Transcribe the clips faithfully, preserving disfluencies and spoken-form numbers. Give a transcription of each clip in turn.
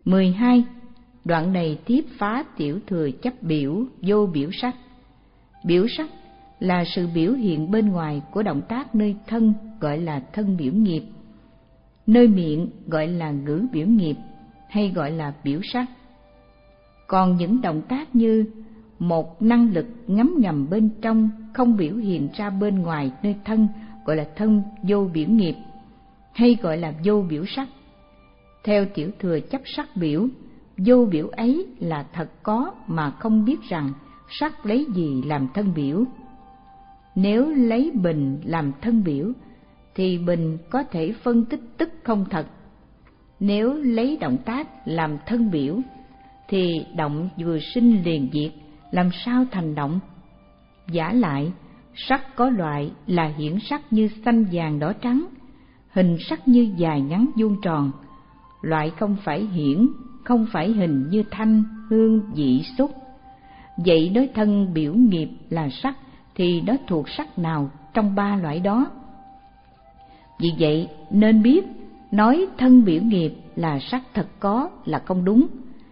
mười hai. Đoạn này tiếp phá tiểu thừa chấp biểu vô biểu sắc. Biểu sắc là sự biểu hiện bên ngoài của động tác nơi thân, gọi là thân biểu nghiệp, nơi miệng gọi là ngữ biểu nghiệp, hay gọi là biểu sắc. Còn những động tác như một năng lực ngấm ngầm bên trong, không biểu hiện ra bên ngoài nơi thân, gọi là thân vô biểu nghiệp, hay gọi là vô biểu sắc. Theo tiểu thừa chấp sắc biểu, vô biểu ấy là thật có mà không biết rằng sắc lấy gì làm thân biểu. Nếu lấy bình làm thân biểu thì bình có thể phân tích tức không thật. Nếu lấy động tác làm thân biểu thì động vừa sinh liền diệt, làm sao thành động? Vả lại, sắc có loại là hiển sắc như xanh vàng đỏ trắng, hình sắc như dài ngắn vuông tròn. Loại không phải hiển, không phải hình như thanh, hương, vị, xúc. Vậy nói thân biểu nghiệp là sắc thì nó thuộc sắc nào trong ba loại đó? Vì vậy nên biết nói thân biểu nghiệp là sắc thật có là không đúng.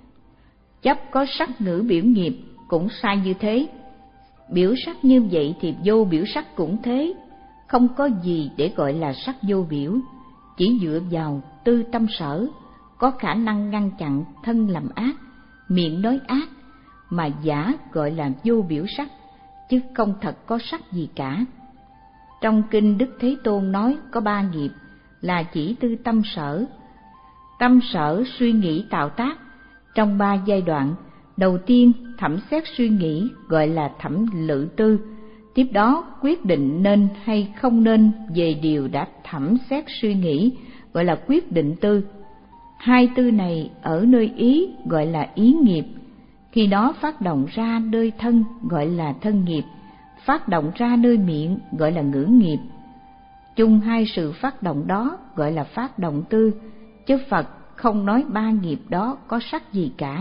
Chấp có sắc ngữ biểu nghiệp cũng sai như thế. Biểu sắc như vậy thì vô biểu sắc cũng thế. Không có gì để gọi là sắc vô biểu. Chỉ dựa vào tư tâm sở có khả năng ngăn chặn thân làm ác, miệng nói ác, mà giả gọi là vô biểu sắc, chứ không thật có sắc gì cả. Trong kinh Đức Thế Tôn nói có ba nghiệp là chỉ tư tâm sở. Tâm sở suy nghĩ tạo tác trong ba giai đoạn. Đầu tiên thẩm xét suy nghĩ gọi là thẩm lự tư, tiếp đó quyết định nên hay không nên về điều đã thẩm xét suy nghĩ gọi là quyết định tư. Hai tư này ở nơi ý gọi là ý nghiệp, khi đó phát động ra nơi thân gọi là thân nghiệp, phát động ra nơi miệng gọi là ngữ nghiệp. Chung hai sự phát động đó gọi là phát động tư, chứ Phật không nói ba nghiệp đó có sắc gì cả.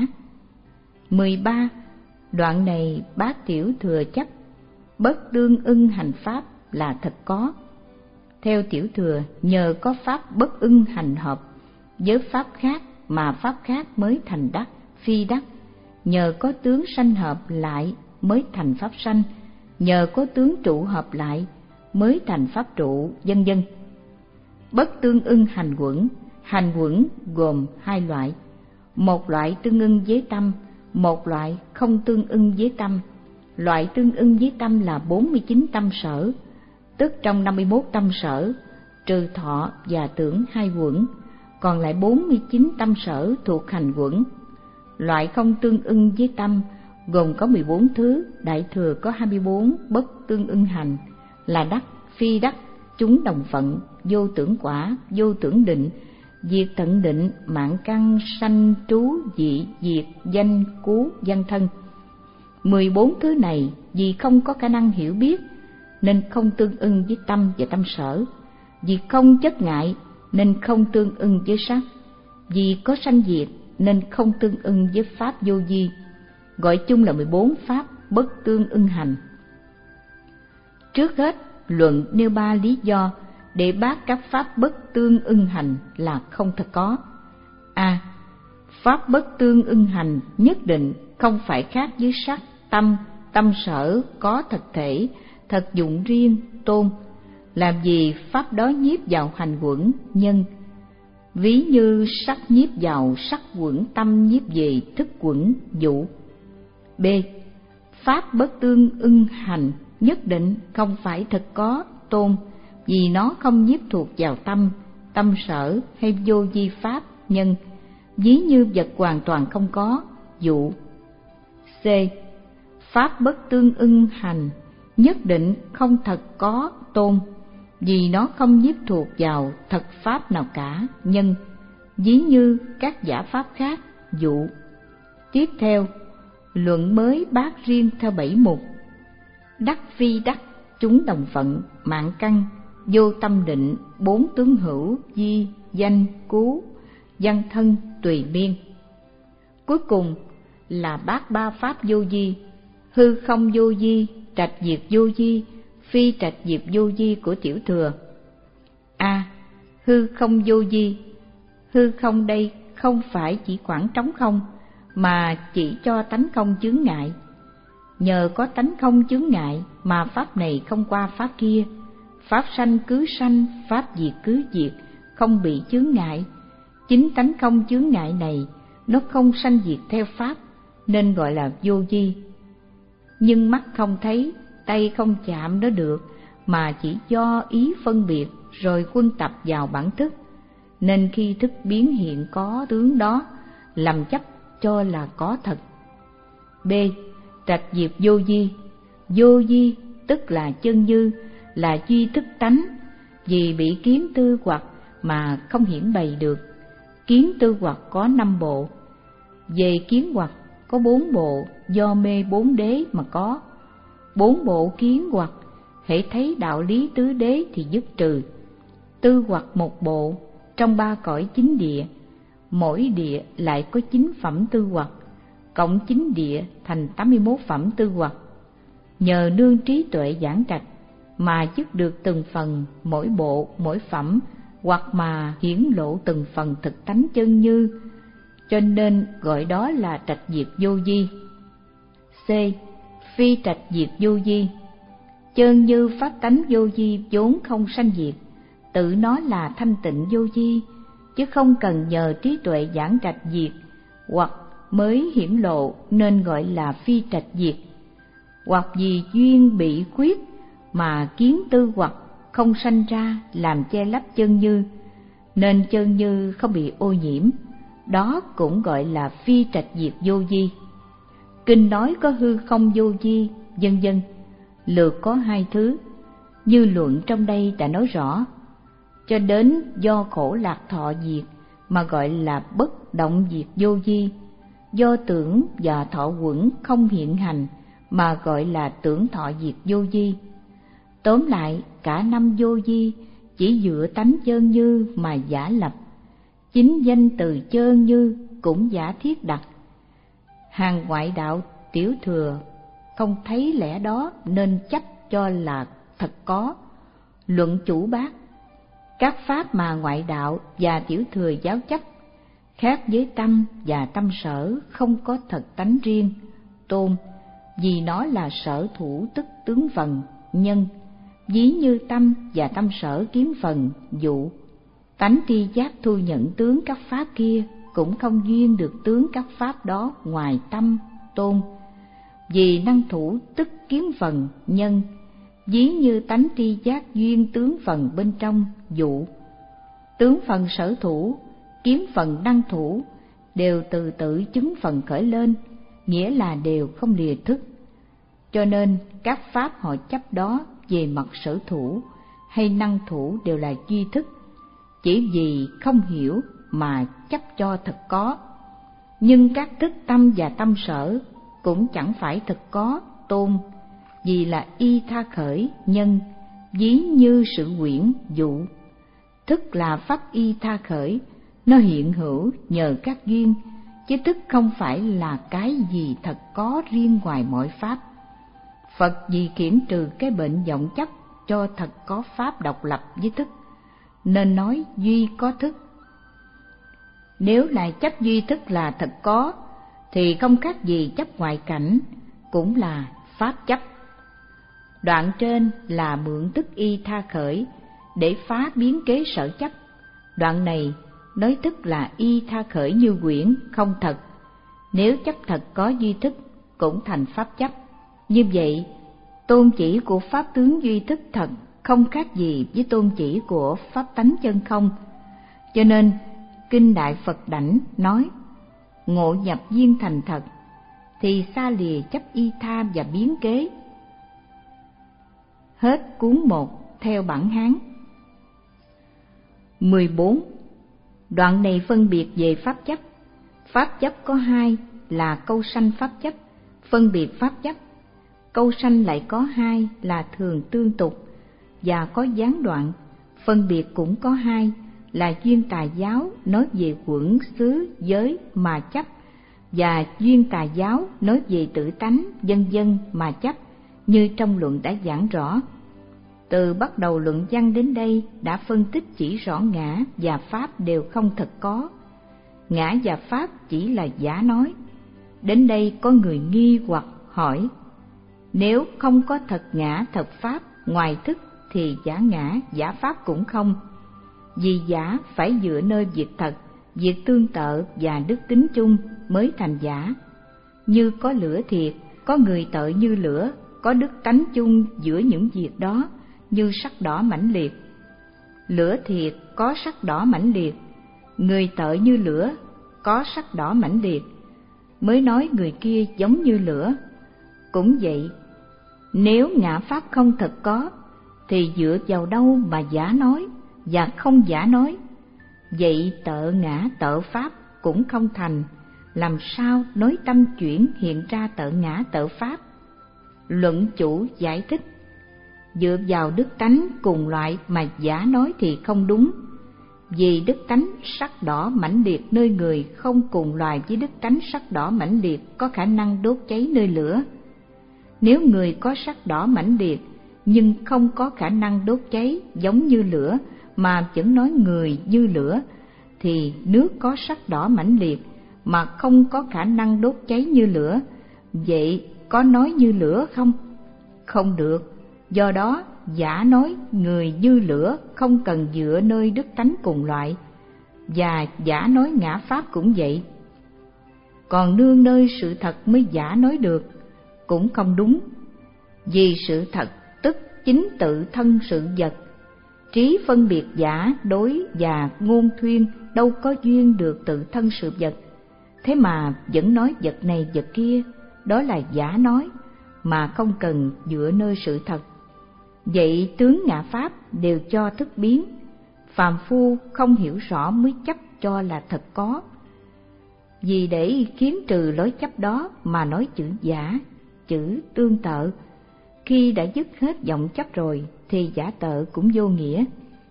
mười ba. Đoạn này bát tiểu thừa chấp bất tương ưng hành pháp là thật có. Theo tiểu thừa, nhờ có pháp bất ưng hành hợp với pháp khác mà pháp khác mới thành đắc, phi đắc. Nhờ có tướng sanh hợp lại mới thành pháp sanh, nhờ có tướng trụ hợp lại mới thành pháp trụ, vân vân. Bất tương ưng hành quẩn. Hành quẩn gồm hai loại, một loại tương ưng với tâm, một loại không tương ưng với tâm. Loại tương ưng với tâm là bốn mươi chín tâm sở, tức trong năm mươi mốt tâm sở, trừ thọ và tưởng hai quẩn, còn lại bốn mươi chín tâm sở thuộc hành quẩn. Loại không tương ưng với tâm gồm có mười bốn thứ, đại thừa có hai mươi bốn bất tương ưng hành là đắc, phi đắc, chúng đồng phận, vô tưởng quả, vô tưởng định, diệt tận định, mạng căn, sanh trú, dị, diệt, danh, cú, văn thân. Mười bốn thứ này vì không có khả năng hiểu biết nên không tương ưng với tâm và tâm sở, vì không chấp ngại nên không tương ưng với sắc, vì có sanh diệt nên không tương ưng với pháp vô vi, gọi chung là mười bốn pháp bất tương ưng hành. Trước hết, luận nêu ba lý do để bác các pháp bất tương ưng hành là không thật có. A. À, pháp bất tương ưng hành nhất định không phải khác với sắc, tâm, tâm sở có thật thể, thật dụng riêng, tôn. Làm gì pháp đó nhiếp vào hành quẩn, nhân. Ví như sắc nhiếp vào sắc quẩn, tâm nhiếp về thức quẩn, dụ. B. Pháp bất tương ưng hành nhất định không phải thật có, tôn, vì nó không nhiếp thuộc vào tâm, tâm sở hay vô vi pháp, nhân. Ví như vật hoàn toàn không có, dụ. C. Pháp bất tương ưng hành nhất định không thật có, tôn, vì nó không nhiếp thuộc vào thật pháp nào cả, nhân. Ví như các giả pháp khác, dụ. Tiếp theo, luận mới bác riêng theo bảy mục. Đắc phi đắc, chúng đồng phận, mạng căn, vô tâm định, bốn tướng hữu, di, danh, cú, văn thân, tùy biên. Cuối cùng là bác ba pháp vô vi, hư không vô vi, trạch diệt vô vi, phi trạch diệt vô vi của tiểu thừa. A. À, hư không vô vi. Hư không đây không phải chỉ khoảng trống không, mà chỉ cho tánh không chướng ngại. Nhờ có tánh không chướng ngại mà pháp này không qua pháp kia, pháp sanh cứ sanh, pháp diệt cứ diệt, không bị chướng ngại. Chính tánh không chướng ngại này nó không sanh diệt theo pháp, nên gọi là vô vi. Nhưng mắt không thấy, tay không chạm nó được, mà chỉ do ý phân biệt rồi quân tập vào bản thức, nên khi thức biến hiện có tướng đó, lầm chấp cho là có thật. B. Trạch diệt vô vi. Vô vi tức là chân như, là duy thức tánh, vì bị kiến tư hoặc mà không hiển bày được. Kiến tư hoặc có năm bộ, về kiến hoặc có bốn bộ do mê bốn đế mà có. Bốn bộ kiến hoặc hễ thấy đạo lý tứ đế thì dứt trừ. Tư hoặc một bộ trong ba cõi chín địa, mỗi địa lại có chín phẩm tư hoặc, cộng chín địa thành tám mươi mốt phẩm tư hoặc. Nhờ nương trí tuệ giảng trạch mà dứt được từng phần mỗi bộ mỗi phẩm, hoặc mà hiển lộ từng phần thực tánh chân như, cho nên gọi đó là trạch diệt vô vi. C. Phi trạch diệt vô vi. Chân như pháp tánh vô vi vốn không sanh diệt, tự nó là thanh tịnh vô vi, chứ không cần nhờ trí tuệ giảng trạch diệt hoặc mới hiển lộ, nên gọi là phi trạch diệt. Hoặc vì duyên bị khuyết mà kiến tư hoặc không sanh ra làm che lấp chân như, nên chân như không bị ô nhiễm, đó cũng gọi là phi trạch diệt vô vi. Kinh nói có hư không vô vi, vân vân, lược có hai thứ, như luận trong đây đã nói rõ. Cho đến do khổ lạc thọ diệt mà gọi là bất động diệt vô vi, do tưởng và thọ quẩn không hiện hành mà gọi là tưởng thọ diệt vô vi. Tóm lại, cả năm vô vi chỉ dựa tánh chơn như mà giả lập, chính danh từ chơn như cũng giả thiết đặt. Hàng ngoại đạo tiểu thừa không thấy lẽ đó nên chấp cho là thật có. Luận chủ bác, các pháp mà ngoại đạo và tiểu thừa giáo chấp khác với tâm và tâm sở không có thật tánh riêng, tôn, vì nó là sở thủ tức tướng phần, nhân, ví như tâm và tâm sở kiếm phần, dụ. Tánh tri giác thu nhận tướng các pháp kia cũng không duyên được tướng các pháp đó ngoài tâm, tôn, vì năng thủ tức kiếm phần, nhân, ví như tánh tri giác duyên tướng phần bên trong, dụ. Tướng phần sở thủ, kiếm phần năng thủ đều từ tự chứng phần khởi lên, nghĩa là đều không lìa thức. Cho nên các pháp họ chấp đó về mặt sở thủ hay năng thủ đều là duy thức, chỉ vì không hiểu mà chấp cho thật có. Nhưng các thức tâm và tâm sở cũng chẳng phải thật có, tôn, vì là y tha khởi, nhân, ví như sự quyển, dụ. Thức là pháp y tha khởi, nó hiện hữu nhờ các duyên, chứ thức không phải là cái gì thật có riêng ngoài mọi pháp. Phật vì khiển trừ cái bệnh vọng chấp cho thật có pháp độc lập với thức, nên nói duy có thức. Nếu lại chấp duy thức là thật có, thì không khác gì chấp ngoại cảnh, cũng là pháp chấp. Đoạn trên là mượn thức y tha khởi để phá biến kế sở chấp. Đoạn này nói thức là y tha khởi như quyển, không thật. Nếu chấp thật có duy thức cũng thành pháp chấp. Như vậy, tôn chỉ của pháp tướng duy thức thật không khác gì với tôn chỉ của pháp tánh chân không. Cho nên, Kinh Đại Phật Đảnh nói, ngộ nhập viên thành thật, thì xa lìa chấp y tha và biến kế. Hết cuốn một theo bản Hán. mười bốn. Đoạn này phân biệt về pháp chấp. Pháp chấp có hai là câu sanh pháp chấp, phân biệt pháp chấp. Câu sanh lại có hai là thường tương tục và có gián đoạn, phân biệt cũng có hai là duyên tà giáo nói về quẩn xứ giới mà chấp, và duyên tà giáo nói về tự tánh vân vân mà chấp, như trong luận đã giảng rõ. Từ bắt đầu luận văn đến đây đã phân tích chỉ rõ ngã và pháp đều không thật có. ngã và pháp chỉ là giả nói. Đến đây có người nghi hoặc hỏi, nếu không có thật ngã thật pháp ngoài thức thì giả ngã giả pháp cũng không. Vì giả phải dựa nơi việc thật, việc tương tự và đức tính chung mới thành giả. Như có lửa thiệt, có người tự như lửa, có đức tánh chung giữa những việc đó, như sắc đỏ mãnh liệt. Lửa thiệt có sắc đỏ mãnh liệt, người tự như lửa, có sắc đỏ mãnh liệt, mới nói người kia giống như lửa. Cũng vậy, nếu ngã pháp không thật có, thì dựa vào đâu mà giả nói và không giả nói? Vậy tợ ngã tợ pháp cũng không thành, làm sao nói tâm chuyển hiện ra tợ ngã tợ pháp? Luận chủ giải thích, dựa vào đức tánh cùng loại mà giả nói thì không đúng. Vì đức tánh sắc đỏ mãnh liệt nơi người không cùng loài với đức tánh sắc đỏ mãnh liệt có khả năng đốt cháy nơi lửa. Nếu người có sắc đỏ mãnh liệt nhưng không có khả năng đốt cháy giống như lửa mà vẫn nói người như lửa, thì nước có sắc đỏ mãnh liệt mà không có khả năng đốt cháy như lửa, vậy có nói như lửa không? Không được. Do đó giả nói người như lửa không cần dựa nơi đức tánh cùng loại, và giả nói ngã pháp cũng vậy. Còn nương nơi sự thật mới giả nói được, cũng không đúng. Vì sự thật tức chính tự thân sự vật, trí phân biệt giả đối và ngôn thuyên đâu có duyên được tự thân sự vật. Thế mà vẫn nói vật này vật kia, đó là giả nói, mà không cần dựa nơi sự thật. Vậy tướng ngã pháp đều cho thức biến, phàm phu không hiểu rõ mới chấp cho là thật có. Vì để khiến trừ lối chấp đó mà nói chữ giả, chữ tương tự, khi đã dứt hết vọng chấp rồi thì giả tự cũng vô nghĩa.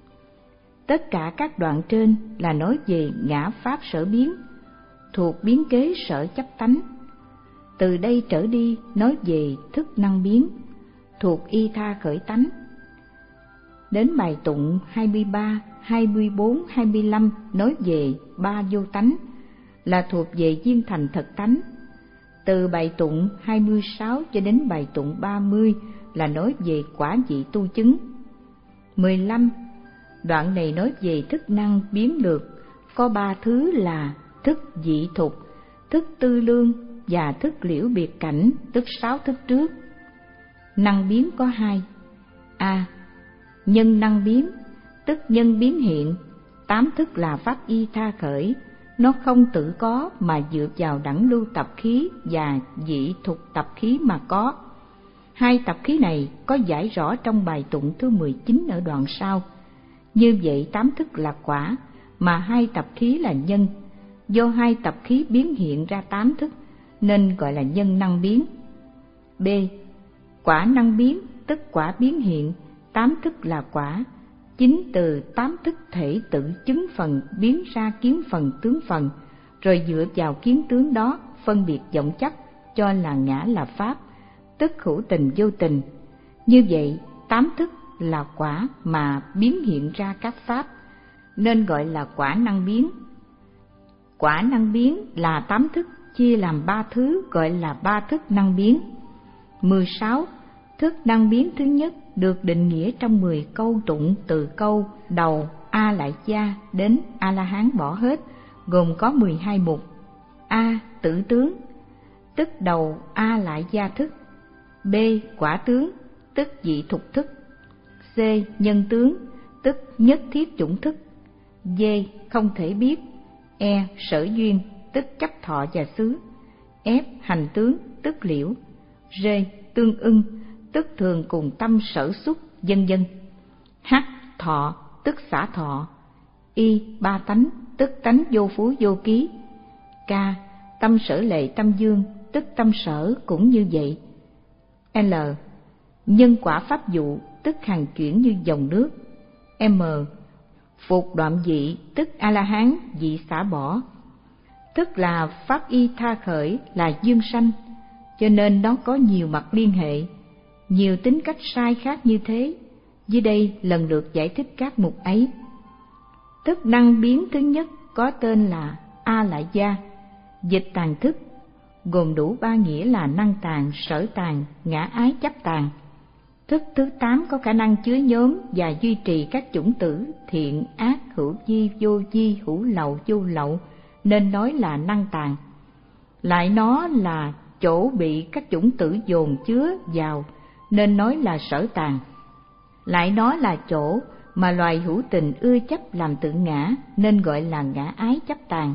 Tất cả các đoạn trên là nói về ngã pháp sở biến, thuộc biến kế sở chấp tánh. Từ đây trở đi nói về thức năng biến, thuộc y tha khởi tánh. Đến bài tụng hai mươi ba, hai mươi bốn, hai mươi lăm nói về ba vô tánh, là thuộc về duyên thành thật tánh. Từ bài tụng hai mươi sáu cho đến bài tụng ba mươi là nói về quả vị tu chứng. mười lăm, đoạn này nói về thức năng biến lược, có ba thứ là thức dị thục, thức tư lương và thức liễu biệt cảnh, tức sáu thức trước. Năng biến có hai. A. Nhân năng biến, tức nhân biến hiện, tám thức là pháp y tha khởi, nó không tự có mà dựa vào đẳng lưu tập khí và dị thục tập khí mà có. Hai tập khí này có giải rõ trong bài tụng thứ mười chín ở đoạn sau. Như vậy tám thức là quả, mà hai tập khí là nhân. Do hai tập khí biến hiện ra tám thức, nên gọi là nhân năng biến. B. Quả năng biến, tức quả biến hiện, tám thức là quả. Chính từ tám thức thể tự chứng phần biến ra kiến phần tướng phần, rồi dựa vào kiến tướng đó phân biệt vọng chấp cho là ngã là pháp, tức hữu tình vô tình. Như vậy tám thức là quả mà biến hiện ra các pháp, nên gọi là quả năng biến. Quả năng biến là tám thức chia làm ba thứ, gọi là ba thức năng biến. mười sáu. Thức năng biến thứ nhất được định nghĩa trong mười câu tụng từ câu đầu A Lại Gia đến A La Hán bỏ hết, gồm có mười hai mục. A. Tử tướng, tức đầu A Lại Gia thức. B. Quả tướng, tức dị thục thức. C. Nhân tướng, tức nhất thiết chủng thức. D. Không thể biết. E. Sở duyên, tức chấp thọ và xứ. F. Hành tướng, tức liễu. G. Tương ưng, tức thường cùng tâm sở xúc, vân vân. H. Thọ, tức xả thọ. Y. Ba tánh, tức tánh vô phú vô ký. K. Tâm sở lệ tâm dương, tức tâm sở cũng như vậy. L. Nhân quả pháp dụ, tức hàng chuyển như dòng nước. M. Phục đoạn dị, tức A-la-hán dị xả bỏ. Tức là pháp y tha khởi là dương sanh, cho nên nó có nhiều mặt liên hệ, nhiều tính cách sai khác như thế. Dưới đây lần lượt giải thích các mục ấy. Thức năng biến thứ nhất có tên là A Lại Gia. Dịch tàn thức gồm đủ ba nghĩa là năng tàn, sở tàn, ngã ái chấp tàn. Thức thứ tám có khả năng chứa nhóm và duy trì các chủng tử thiện, ác, hữu vi, vô vi, hữu lậu, vô lậu, nên nói là năng tàn. Lại nó là chỗ bị các chủng tử dồn chứa vào, nên nói là sở tàn. Lại nó là chỗ mà loài hữu tình ưa chấp làm tự ngã, nên gọi là ngã ái chấp tàn.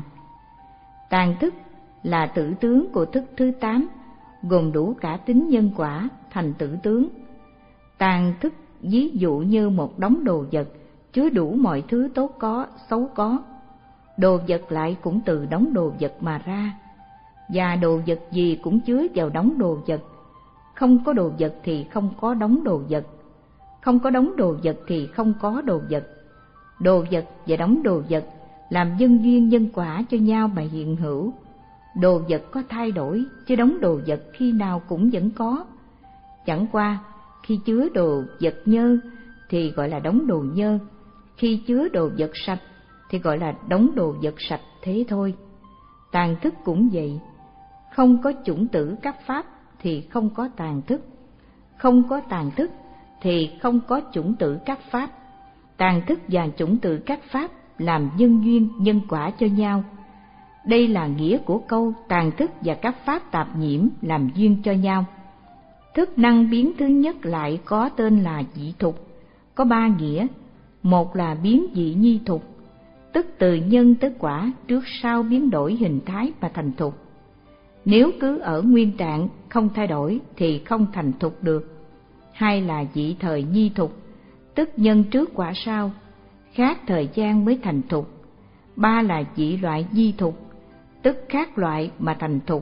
Tàn thức là tử tướng của thức thứ tám, gồm đủ cả tính nhân quả thành tử tướng. Tàn thức ví dụ như một đống đồ vật chứa đủ mọi thứ tốt có, xấu có. Đồ vật lại cũng từ đống đồ vật mà ra, và đồ vật gì cũng chứa vào đống đồ vật. Không có đồ vật thì không có đống đồ vật, không có đống đồ vật thì không có đồ vật. Đồ vật và đống đồ vật làm nhân duyên nhân quả cho nhau mà hiện hữu. Đồ vật có thay đổi, chứ đống đồ vật khi nào cũng vẫn có. Chẳng qua khi chứa đồ vật nhơ thì gọi là đống đồ nhơ, khi chứa đồ vật sạch thì gọi là đống đồ vật sạch, thế thôi. Tàn thức cũng vậy, không có chủng tử các pháp thì không có tàn thức, không có tàn thức thì không có chủng tử các pháp. Tàn thức và chủng tử các pháp làm nhân duyên nhân quả cho nhau. Đây là nghĩa của câu tàn thức và các pháp tạp nhiễm làm duyên cho nhau. Thức năng biến thứ nhất lại có tên là dị thục, có ba nghĩa. Một là biến dị nhi thục, tức từ nhân tới quả trước sau biến đổi hình thái mà thành thục. Nếu cứ ở nguyên trạng không thay đổi thì không thành thục được. Hai là dị thời nhi thục, tức nhân trước quả sau, khác thời gian mới thành thục. Ba là dị loại nhi thục, tức khác loại mà thành thục.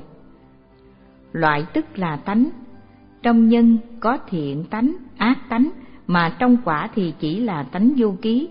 Loại tức là tánh, trong nhân có thiện tánh, ác tánh, mà trong quả thì chỉ là tánh vô ký.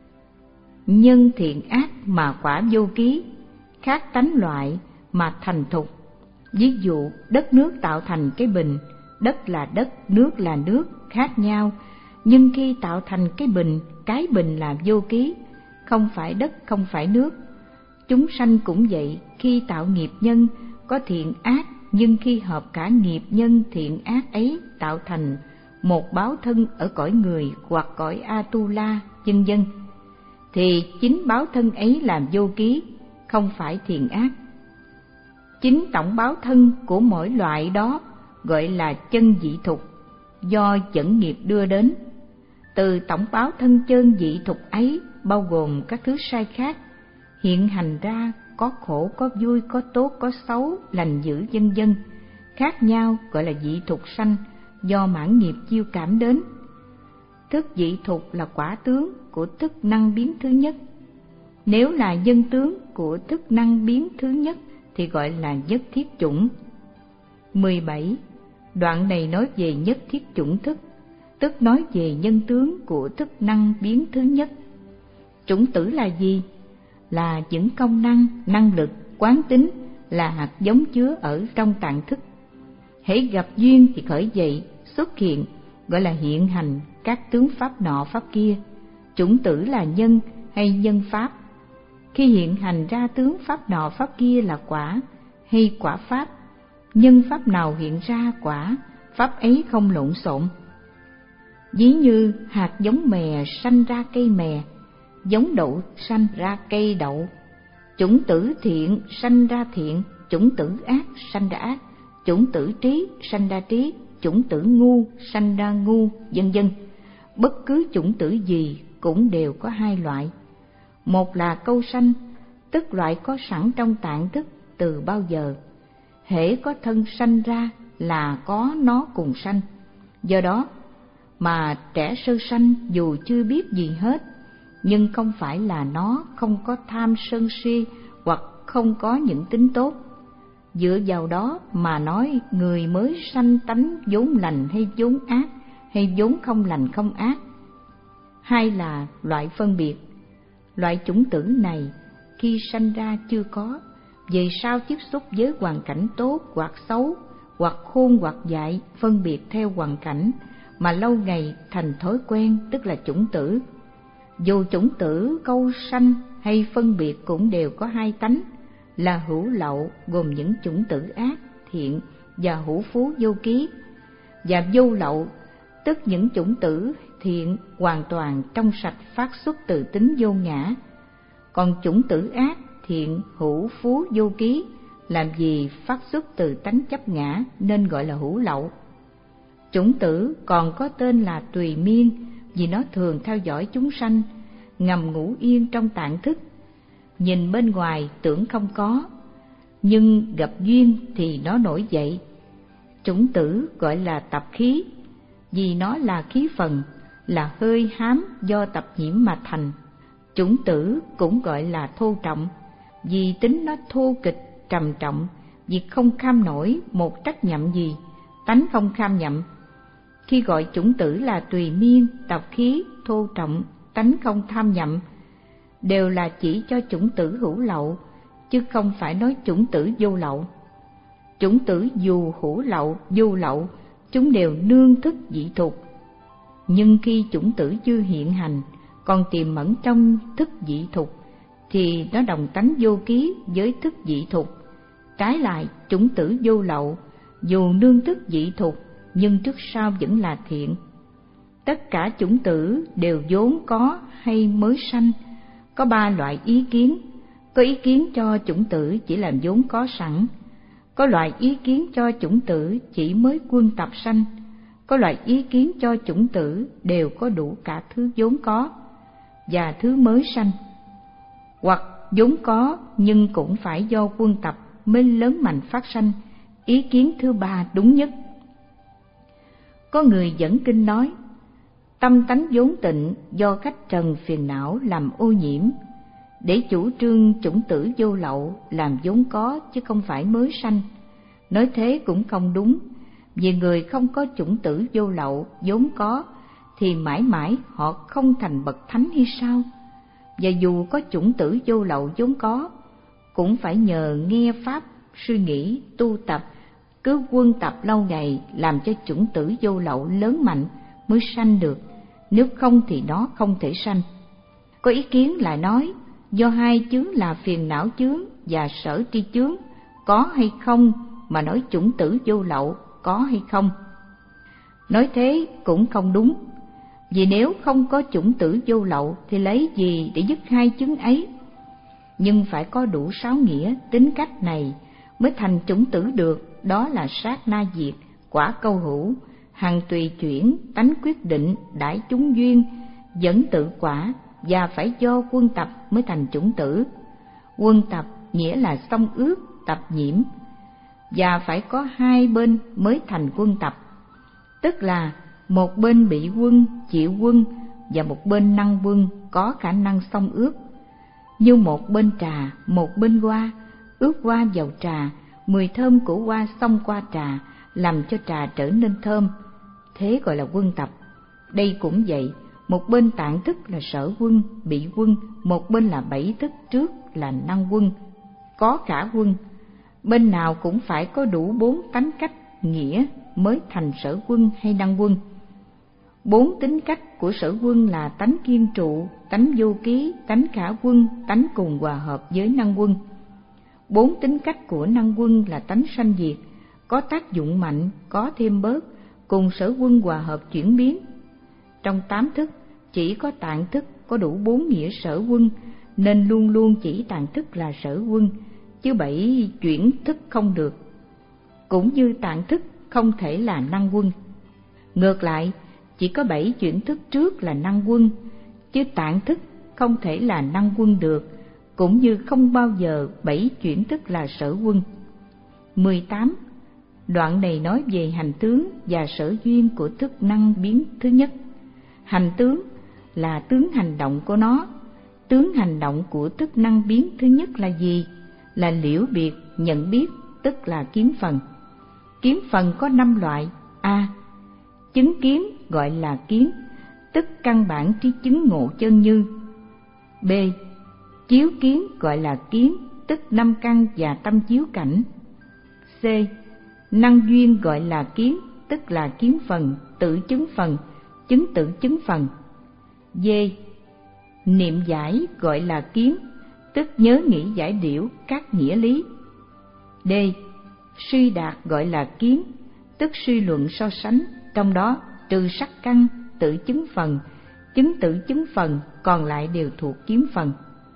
Nhân thiện ác mà quả vô ký, khác tánh loại mà thành thục. Ví dụ đất nước tạo thành cái bình, đất là đất, nước là nước, khác nhau. Nhưng khi tạo thành cái bình, cái bình là vô ký, không phải đất, không phải nước. Chúng sanh cũng vậy, khi tạo nghiệp nhân có thiện ác, nhưng khi hợp cả nghiệp nhân thiện ác ấy tạo thành một báo thân ở cõi người hoặc cõi Atula, vân vân, thì chính báo thân ấy làm vô ký, không phải thiện ác. Chính tổng báo thân của mỗi loại đó gọi là chân dị thục, do dẫn nghiệp đưa đến. Từ tổng báo thân chân dị thục ấy bao gồm các thứ sai khác, hiện hành ra có khổ, có vui, có tốt, có xấu, lành dữ, vân vân, khác nhau gọi là dị thục sanh, do mãn nghiệp chiêu cảm đến. Thức dị thục là quả tướng của thức năng biến thứ nhất. Nếu là nhân tướng của thức năng biến thứ nhất thì gọi là nhất thiết chủng. mười bảy. Đoạn này nói về nhất thiết chủng thức, tức nói về nhân tướng của thức năng biến thứ nhất. Chủng tử là gì? Là những công năng, năng lực, quán tính, là hạt giống chứa ở trong tạng thức. Hễ gặp duyên thì khởi dậy, xuất hiện, gọi là hiện hành các tướng pháp nọ pháp kia. Chủng tử là nhân hay nhân pháp. Khi hiện hành ra tướng pháp nọ pháp kia là quả hay quả pháp, nhân pháp nào hiện ra quả, pháp ấy không lộn xộn. Ví như hạt giống mè sanh ra cây mè, giống đậu sanh ra cây đậu, chủng tử thiện sanh ra thiện, chủng tử ác sanh ra ác, chủng tử trí sanh ra trí, chủng tử ngu sanh ra ngu, vân vân. Bất cứ chủng tử gì cũng đều có hai loại. Một là câu sanh, tức loại có sẵn trong tạng thức từ bao giờ. Hễ có thân sanh ra là có nó cùng sanh. Do đó mà trẻ sơ sanh dù chưa biết gì hết, nhưng không phải là nó không có tham sân si hoặc không có những tính tốt. Dựa vào đó mà nói người mới sanh tánh vốn lành hay vốn ác, hay vốn không lành không ác. Hai là loại phân biệt. Loại chủng tử này khi sanh ra chưa có, về sau tiếp xúc với hoàn cảnh tốt hoặc xấu, hoặc khôn hoặc dại, phân biệt theo hoàn cảnh mà lâu ngày thành thói quen, tức là chủng tử. Dù chủng tử câu sanh hay phân biệt cũng đều có hai tánh, là hữu lậu, gồm những chủng tử ác, thiện và hữu phú vô ký, và vô lậu tức những chủng tử thiện hoàn toàn trong sạch phát xuất từ tính vô ngã. Còn chủng tử ác, thiện, hữu, phú, vô ký làm gì phát xuất từ tánh chấp ngã nên gọi là hữu lậu. Chủng tử còn có tên là tùy miên vì nó thường theo dõi chúng sanh, ngầm ngủ yên trong tạng thức. Nhìn bên ngoài tưởng không có, nhưng gặp duyên thì nó nổi dậy. Chủng tử gọi là tập khí, vì nó là khí phần, là hơi hám do tập nhiễm mà thành. Chủng tử cũng gọi là thô trọng, vì tính nó thô kịch, trầm trọng, vì không kham nổi một trách nhậm gì, tánh không kham nhậm. Khi gọi chủng tử là tùy miên, tập khí, thô trọng, tánh không tham nhậm, đều là chỉ cho chủng tử hữu lậu, chứ không phải nói chủng tử vô lậu. Chủng tử dù hữu lậu, vô lậu, chúng đều nương thức dị thục. Nhưng khi chủng tử chưa hiện hành, còn tiềm ẩn trong thức dị thục, thì nó đồng tánh vô ký với thức dị thục. Trái lại, chủng tử vô lậu, dù nương thức dị thục, nhưng trước sau vẫn là thiện. Tất cả chủng tử đều vốn có hay mới sanh. Có ba loại ý kiến. Có ý kiến cho chủng tử chỉ làm vốn có sẵn. Có loại ý kiến cho chủng tử chỉ mới quân tập sanh. Có loại ý kiến cho chủng tử đều có đủ cả thứ vốn có và thứ mới sanh. Hoặc vốn có nhưng cũng phải do quân tập mới lớn mạnh phát sanh. Ý kiến thứ ba đúng nhất. Có người dẫn kinh nói, tâm tánh vốn tịnh do khách trần phiền não làm ô nhiễm, để chủ trương chủng tử vô lậu làm vốn có chứ không phải mới sanh. Nói thế cũng không đúng, vì người không có chủng tử vô lậu vốn có thì mãi mãi họ không thành bậc thánh hay sao? Và dù có chủng tử vô lậu vốn có, cũng phải nhờ nghe pháp, suy nghĩ, tu tập, cứ quân tập lâu ngày làm cho chủng tử vô lậu lớn mạnh mới sanh được, nếu không thì nó không thể sanh. Có ý kiến lại nói, do hai chướng là phiền não chướng và sở tri chướng có hay không mà nói chủng tử vô lậu có hay không. Nói thế cũng không đúng, vì nếu không có chủng tử vô lậu thì lấy gì để dứt hai chướng ấy? Nhưng phải có đủ sáu nghĩa tính cách này mới thành chủng tử được, đó là sát na diệt, quả câu hữu, hằng tùy chuyển, tánh quyết định, đãi chúng duyên, dẫn tự quả, và phải do quân tập mới thành chủng tử. Quân tập nghĩa là xông ước, tập nhiễm, và phải có hai bên mới thành quân tập, tức là một bên bị quân, chịu quân, và một bên năng quân có khả năng xông ước. Như một bên trà, một bên hoa, ướp hoa vào trà, mùi thơm của hoa xông qua trà, làm cho trà trở nên thơm, thế gọi là quân tập. Đây cũng vậy, một bên tạng thức là sở quân, bị quân, một bên là bảy thức trước là năng quân, có khả quân. Bên nào cũng phải có đủ bốn tánh cách nghĩa mới thành sở quân hay năng quân. Bốn tính cách của sở quân là tánh kiên trụ, tánh vô ký, tánh khả quân, tánh cùng hòa hợp với năng quân. Bốn tính cách của năng quân là tánh sanh diệt, có tác dụng mạnh, có thêm bớt, cùng sở quân hòa hợp chuyển biến. Trong tám thức, chỉ có tạng thức có đủ bốn nghĩa sở quân, nên luôn luôn chỉ tạng thức là sở quân, chứ bảy chuyển thức không được. Cũng như tạng thức không thể là năng quân. Ngược lại, chỉ có bảy chuyển thức trước là năng quân, chứ tạng thức không thể là năng quân được, cũng như không bao giờ bảy chuyển thức là sở quân. mười tám. Đoạn này nói về hành tướng và sở duyên của thức năng biến thứ nhất. Hành tướng là tướng hành động của nó. Tướng hành động của thức năng biến thứ nhất là gì? Là liễu biệt, nhận biết, tức là kiến phần. Kiến phần có năm loại. A. Chứng kiến gọi là kiến, tức căn bản tri chứng ngộ chân như. B. Chiếu kiến gọi là kiến, tức năm căn và tâm chiếu cảnh. C. Năng duyên gọi là kiến, tức là kiến phần, tự chứng phần, chứng tự chứng phần. D. Niệm giải gọi là kiến, tức nhớ nghĩ giải điểu các nghĩa lý. D. Suy đạt gọi là kiến, tức suy luận so sánh, trong đó trừ sắc căn, tự chứng phần, chứng tự chứng phần, còn lại đều thuộc kiến phần.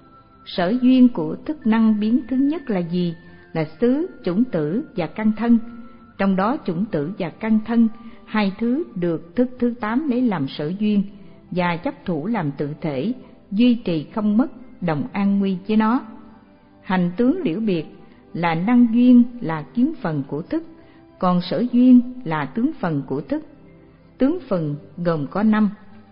Sở duyên của thức năng biến thứ nhất là gì? Là xứ, chủng tử và căn thân. Trong đó chủng tử và căn thân, hai thứ được thức thứ tám lấy làm sở duyên và chấp thủ làm tự thể, duy trì không mất, đồng an nguy với nó. Hành tướng liễu biệt là năng duyên, là kiến phần của thức, còn sở duyên là tướng phần của thức. Tướng phần gồm có năm.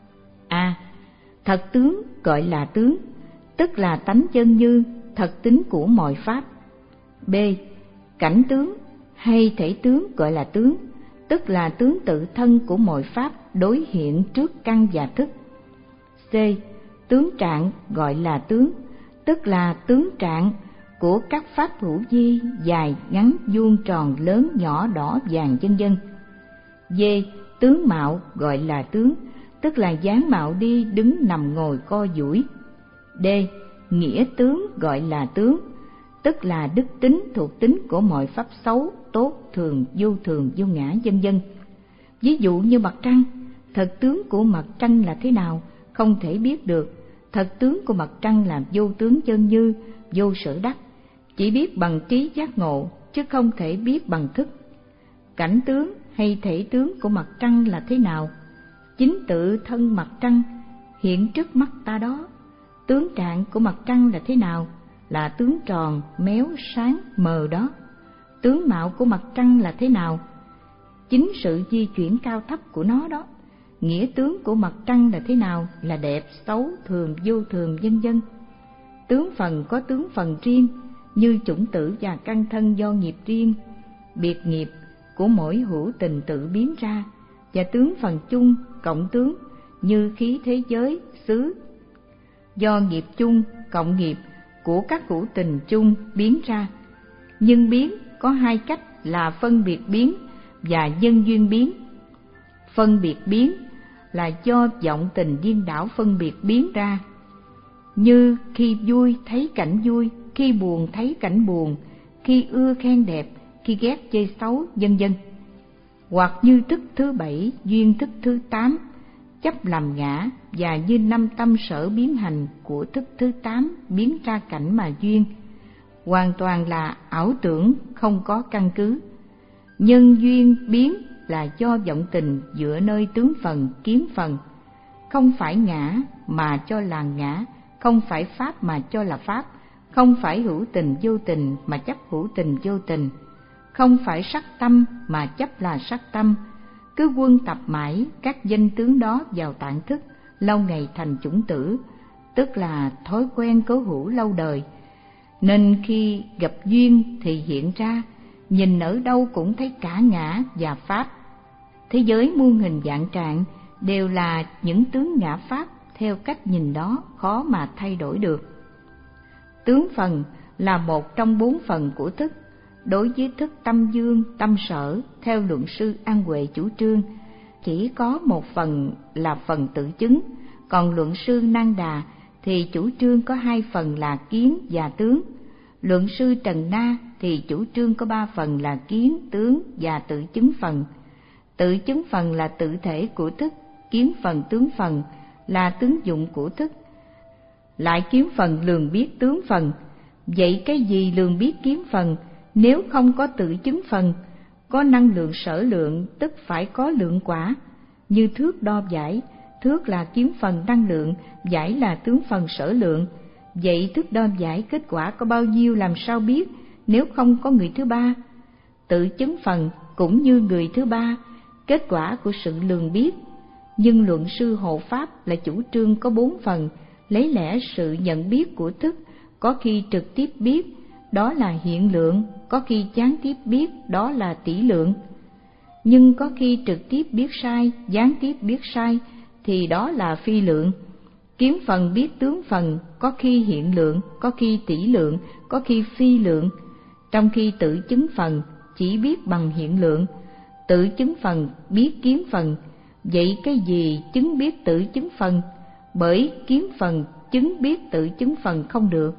A. Thật tướng gọi là tướng, tức là tánh chân như, thật tính của mọi pháp. B. Cảnh tướng hay thể tướng gọi là tướng, tức là tướng tự thân của mọi pháp đối hiện trước căn và thức. C. Tướng trạng gọi là tướng, tức là tướng trạng của các pháp hữu vi, dài, ngắn, vuông, tròn, lớn, nhỏ, đỏ, vàng, vân vân. D. Tướng mạo gọi là tướng, tức là dáng mạo đi, đứng, nằm, ngồi, co duỗi. D. Nghĩa tướng gọi là tướng, tức là đức tính, thuộc tính của mọi pháp xấu, tốt, thường, vô thường, vô ngã, vân vân. Ví dụ như mặt trăng, thật tướng của mặt trăng là thế nào? Không thể biết được. Thật tướng của mặt trăng là vô tướng chân như, vô sở đắc, chỉ biết bằng trí giác ngộ, chứ không thể biết bằng thức. Cảnh tướng hay thể tướng của mặt trăng là thế nào? Chính tự thân mặt trăng hiện trước mắt ta đó. Tướng trạng của mặt trăng là thế nào? Là tướng tròn, méo, sáng, mờ đó. Tướng mạo của mặt trăng là thế nào? Chính sự di chuyển cao thấp của nó đó. Nghĩa tướng của mặt trăng là thế nào? Là đẹp, xấu, thường, vô thường, vân vân. Tướng phần có tướng phần riêng, như chủng tử và căn thân do nghiệp riêng, biệt nghiệp của mỗi hữu tình tự biến ra, và tướng phần chung, cộng tướng, như khí thế giới, xứ, do nghiệp chung, cộng nghiệp của các hữu tình chung biến ra. Nhưng biến có hai cách là phân biệt biến và nhân duyên biến. Phân biệt biến là do vọng tình điên đảo phân biệt biến ra, như khi vui thấy cảnh vui, khi buồn thấy cảnh buồn, khi ưa khen đẹp, khi ghét chê xấu, vân vân. Hoặc như thức thứ bảy, duyên thức thứ tám, chấp làm ngã, và như năm tâm sở biến hành của thức thứ tám biến ra cảnh mà duyên, hoàn toàn là ảo tưởng, không có căn cứ. Nhân duyên biến là do vọng tình dựa nơi tướng phần, kiến phần, không phải ngã mà cho là ngã, không phải pháp mà cho là pháp, không phải hữu tình vô tình mà chấp hữu tình vô tình, không phải sắc tâm mà chấp là sắc tâm, cứ quân tập mãi các danh tướng đó vào tạng thức, lâu ngày thành chủng tử, tức là thói quen cố hữu lâu đời. Nên khi gặp duyên thì hiện ra, nhìn ở đâu cũng thấy cả ngã và pháp. Thế giới muôn hình vạn trạng đều là những tướng ngã pháp, theo cách nhìn đó khó mà thay đổi được. Tướng phần là một trong bốn phần của thức. Đối với thức tâm dương, tâm sở, theo luận sư An Huệ chủ trương, chỉ có một phần là phần tự chứng, còn luận sư Năng Đà thì chủ trương có hai phần là kiến và tướng. Luận sư Trần Na thì chủ trương có ba phần là kiến, tướng và tự chứng phần. Tự chứng phần là tự thể của thức, kiến phần, tướng phần là tướng dụng của thức. Lại kiến phần lường biết tướng phần. Vậy cái gì lường biết kiến phần? Nếu không có tự chứng phần, có năng lượng sở lượng, tức phải có lượng quả. Như thước đo giải, thước là kiến phần năng lượng, giải là tướng phần sở lượng. Vậy thước đo giải kết quả có bao nhiêu làm sao biết nếu không có người thứ ba? Tự chứng phần cũng như người thứ ba, kết quả của sự lường biết. Nhưng luận sư Hộ Pháp là chủ trương có bốn phần, lấy lẽ sự nhận biết của thức, có khi trực tiếp biết, đó là hiện lượng, có khi gián tiếp biết, đó là tỷ lượng. Nhưng có khi trực tiếp biết sai, gián tiếp biết sai, thì đó là phi lượng. Kiến phần biết tướng phần, có khi hiện lượng, có khi tỷ lượng, có khi phi lượng. Trong khi tự chứng phần chỉ biết bằng hiện lượng, tự chứng phần biết kiến phần. Vậy cái gì chứng biết tự chứng phần? Bởi kiến phần chứng biết tự chứng phần không được,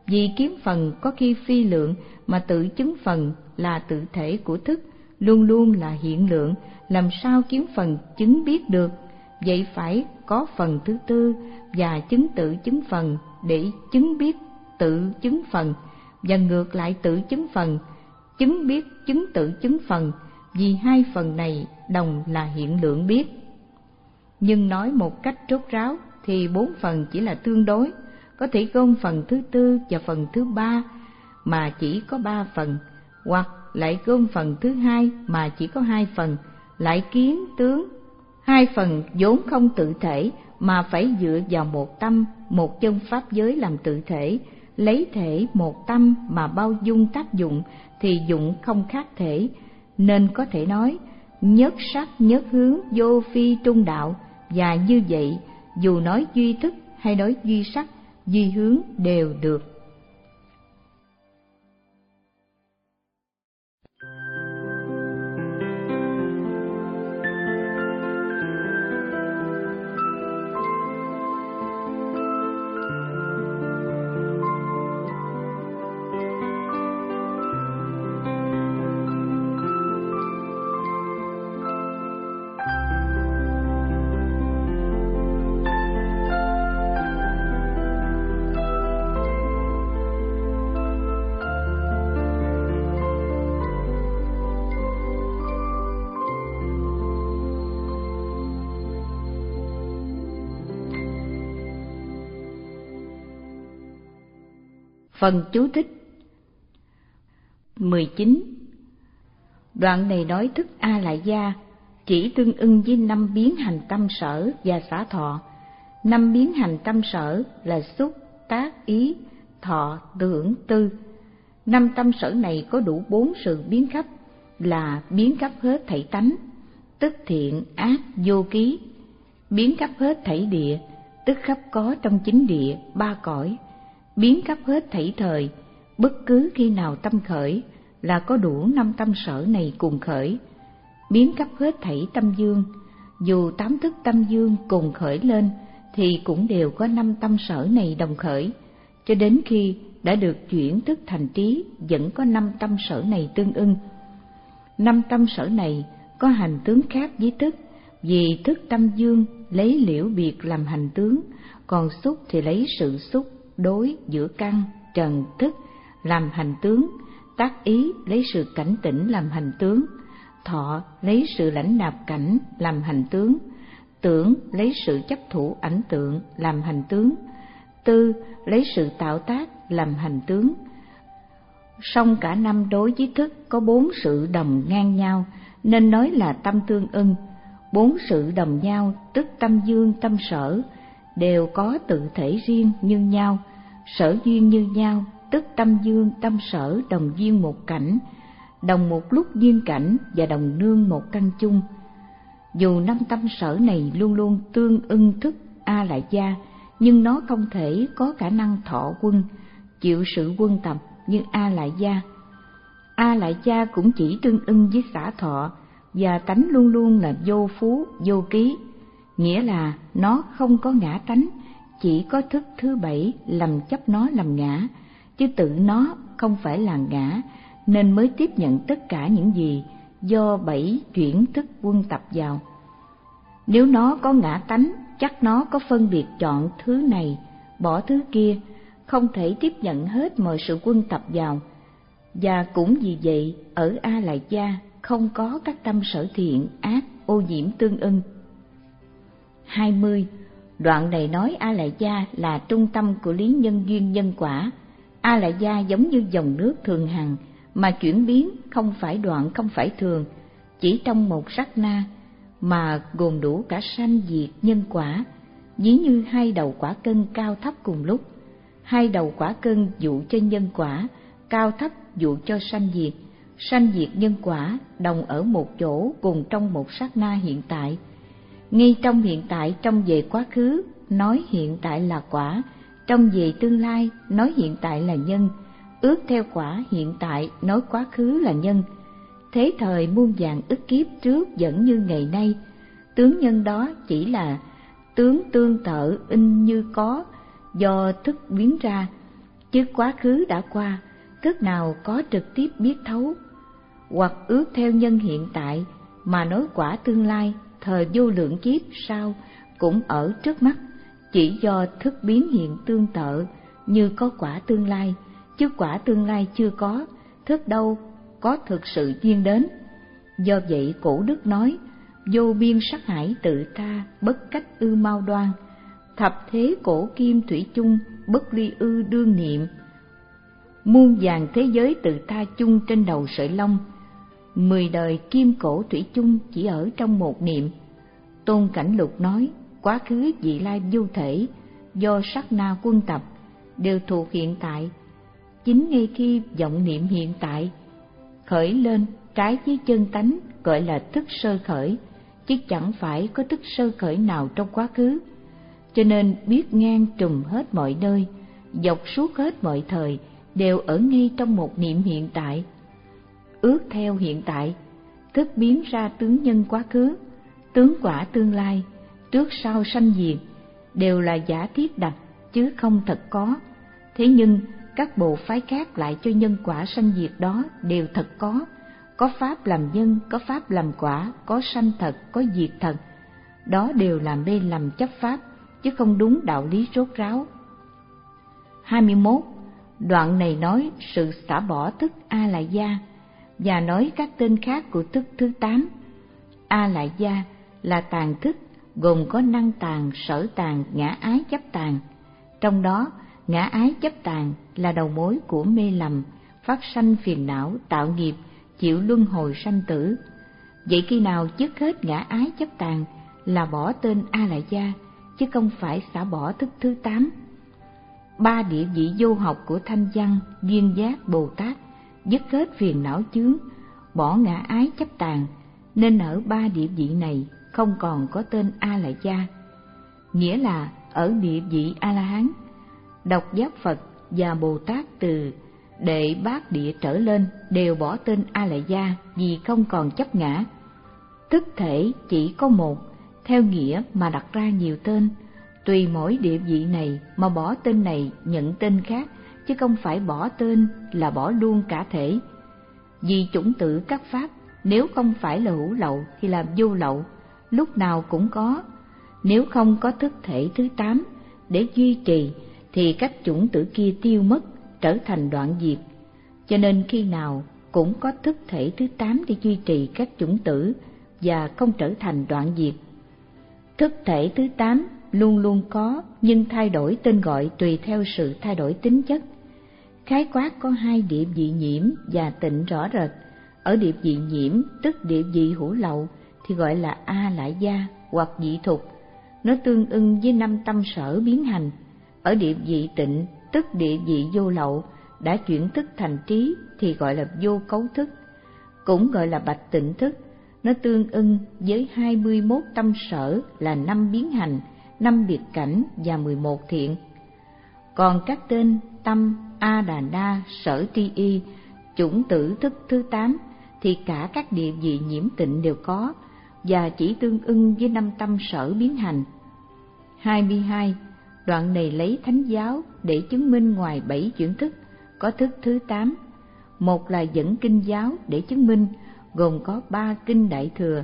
Vì kiến phần có khi phi lượng, mà tự chứng phần là tự thể của thức, luôn luôn là hiện lượng, làm sao kiến phần chứng biết được? Vậy phải có phần thứ tư và chứng tự chứng phần để chứng biết tự chứng phần, và ngược lại tự chứng phần, chứng biết chứng tự chứng phần, vì hai phần này đồng là hiện lượng biết. Nhưng nói một cách rốt ráo thì bốn phần chỉ là tương đối, có thể gom phần thứ tư và phần thứ ba mà chỉ có ba phần, hoặc lại gom phần thứ hai mà chỉ có hai phần, lại kiến tướng. Hai phần vốn không tự thể mà phải dựa vào một tâm, một chân pháp giới làm tự thể, lấy thể một tâm mà bao dung tác dụng thì dụng không khác thể, nên có thể nói nhất sắc nhất hướng vô phi trung đạo. Và như vậy, dù nói duy thức hay nói duy sắc, duy hướng đều được. Phần chú thích mười chín. Đoạn này nói thức A Lại Gia chỉ tương ưng với năm biến hành tâm sở và xả thọ. Năm biến hành tâm sở là xúc, tác, ý, thọ, tưởng, tư. Năm tâm sở này có đủ bốn sự biến khắp, là biến khắp hết thảy tánh, tức thiện, ác, vô ký; biến khắp hết thảy địa, tức khắp có trong chính địa, ba cõi; biến khắp hết thảy thời, bất cứ khi nào tâm khởi là có đủ năm tâm sở này cùng khởi; biến khắp hết thảy tâm dương, dù tám thức tâm dương cùng khởi lên thì cũng đều có năm tâm sở này đồng khởi, cho đến khi đã được chuyển thức thành trí vẫn có năm tâm sở này tương ưng. Năm tâm sở này có hành tướng khác với thức, vì thức tâm dương lấy liễu biệt làm hành tướng, còn xúc thì lấy sự xúc đối giữa căn, trần, thức làm hành tướng; tác ý lấy sự cảnh tỉnh làm hành tướng; thọ lấy sự lãnh nạp cảnh làm hành tướng; tưởng lấy sự chấp thủ ảnh tượng làm hành tướng; tư lấy sự tạo tác làm hành tướng. Song cả năm đối với thức có bốn sự đồng ngang nhau, nên nói là tâm tương ưng. Bốn sự đồng nhau, tức tâm dương, tâm sở, đều có tự thể riêng như nhau, sở duyên như nhau, tức tâm dương, tâm sở đồng duyên một cảnh, đồng một lúc duyên cảnh và đồng nương một căn chung. Dù năm tâm sở này luôn luôn tương ưng thức A Lại Gia, nhưng nó không thể có khả năng thọ quân, chịu sự quân tập như A Lại Gia. A Lại Gia cũng chỉ tương ưng với xả thọ, và tánh luôn luôn là vô phú, vô ký, nghĩa là nó không có ngã tánh, chỉ có thức thứ bảy lầm chấp nó làm ngã, chứ tự nó không phải là ngã, nên mới tiếp nhận tất cả những gì do bảy chuyển thức quân tập vào. Nếu nó có ngã tánh, chắc nó có phân biệt chọn thứ này, bỏ thứ kia, không thể tiếp nhận hết mọi sự quân tập vào. Và cũng vì vậy, ở A Lại Gia không có các tâm sở thiện, ác, ô nhiễm tương ưng. hai mươi. Đoạn này nói A Lại Gia là trung tâm của lý nhân duyên nhân quả. A Lại Gia giống như dòng nước thường hằng, mà chuyển biến không phải đoạn, không phải thường, chỉ trong một sát na, mà gồm đủ cả sanh diệt nhân quả, ví như hai đầu quả cân cao thấp cùng lúc. Hai đầu quả cân dụ cho nhân quả, cao thấp dụ cho sanh diệt. Sanh diệt nhân quả đồng ở một chỗ, cùng trong một sát na hiện tại. Ngay trong hiện tại, trong về quá khứ nói hiện tại là quả, trong về tương lai nói hiện tại là nhân, ước theo quả hiện tại nói quá khứ là nhân. Thế thời muôn vàn ức kiếp trước vẫn như ngày nay, tướng nhân đó chỉ là tướng tương tự in như có, do thức biến ra, chứ quá khứ đã qua, thức nào có trực tiếp biết thấu. Hoặc ước theo nhân hiện tại mà nói quả tương lai thời vô lượng kiếp sau cũng ở trước mắt, chỉ do thức biến hiện tương tự như có quả tương lai, chứ quả tương lai chưa có, thức đâu có thực sự duyên đến. Do vậy cổ đức nói, vô biên sắc hải tự ta, bất cách ư mau đoan, thập thế cổ kim thủy chung, bất ly ư đương niệm. Muôn vàn thế giới tự ta chung trên đầu sợi lông, mười đời kim cổ thủy chung chỉ ở trong một niệm. Tôn Cảnh Lục nói, quá khứ vị lai vô thể, do sát na quân tập, đều thuộc hiện tại. Chính ngay khi vọng niệm hiện tại khởi lên trái với chân tánh gọi là thức sơ khởi, chứ chẳng phải có thức sơ khởi nào trong quá khứ. Cho nên biết ngang trùm hết mọi nơi, dọc suốt hết mọi thời, đều ở ngay trong một niệm hiện tại. Ước theo hiện tại, thức biến ra tướng nhân quá khứ, tướng quả tương lai, trước sau sanh diệt, đều là giả thiết đặt chứ không thật có. Thế nhưng các bộ phái khác lại cho nhân quả sanh diệt đó đều thật có, có pháp làm nhân, có pháp làm quả, có sanh thật, có diệt thật. Đó đều là mê lầm chấp pháp, chứ không đúng đạo lý rốt ráo. hai mươi mốt. Đoạn này nói sự xả bỏ thức A Lại Gia, và nói các tên khác của thức thứ tám. A Lại Gia là tàn thức, gồm có năng tàn, sở tàn, ngã ái chấp tàn. Trong đó, ngã ái chấp tàn là đầu mối của mê lầm, phát sanh phiền não, tạo nghiệp, chịu luân hồi sanh tử. Vậy khi nào dứt hết ngã ái chấp tàn là bỏ tên A Lại Gia, chứ không phải xả bỏ thức thứ tám. Ba địa vị vô học của Thanh Văn, Duyên Giác, Bồ Tát dứt hết phiền não chướng, bỏ ngã ái chấp tàn, nên ở ba địa vị này không còn có tên A Lại Gia. Nghĩa là ở địa vị A La Hán, độc giác Phật và Bồ Tát từ đệ bát địa trở lên đều bỏ tên A Lại Gia vì không còn chấp ngã. Thức thể chỉ có một, theo nghĩa mà đặt ra nhiều tên, tùy mỗi địa vị này mà bỏ tên này nhận tên khác, chứ không phải bỏ tên là bỏ luôn cả thể. Vì chủng tử các pháp nếu không phải là hữu lậu thì là vô lậu, lúc nào cũng có. Nếu không có thức thể thứ tám để duy trì thì các chủng tử kia tiêu mất, trở thành đoạn diệt. Cho nên khi nào cũng có thức thể thứ tám để duy trì các chủng tử và không trở thành đoạn diệt. Thức thể thứ tám luôn luôn có, nhưng thay đổi tên gọi tùy theo sự thay đổi tính chất. Khái quát có hai địa vị nhiễm và tịnh rõ rệt. Ở địa vị nhiễm, tức địa vị hữu lậu, thì gọi là A Lại Gia hoặc dị thục, nó tương ưng với năm tâm sở biến hành. Ở địa vị tịnh, tức địa vị vô lậu, đã chuyển thức thành trí thì gọi là vô cấu thức, cũng gọi là bạch tịnh thức. Nó tương ưng với hai mươi mốt tâm sở là năm biến hành, năm biệt cảnh và mười một thiện. Còn các tên tâm A Đà Na, sở tri y, chủng tử thức thứ tám thì cả các địa vị nhiễm tịnh đều có, và chỉ tương ưng với năm tâm sở biến hành. hai mươi hai. Đoạn này lấy thánh giáo để chứng minh ngoài bảy chuyển thức có thức thứ tám. Một là dẫn kinh giáo để chứng minh, gồm có ba kinh Đại Thừa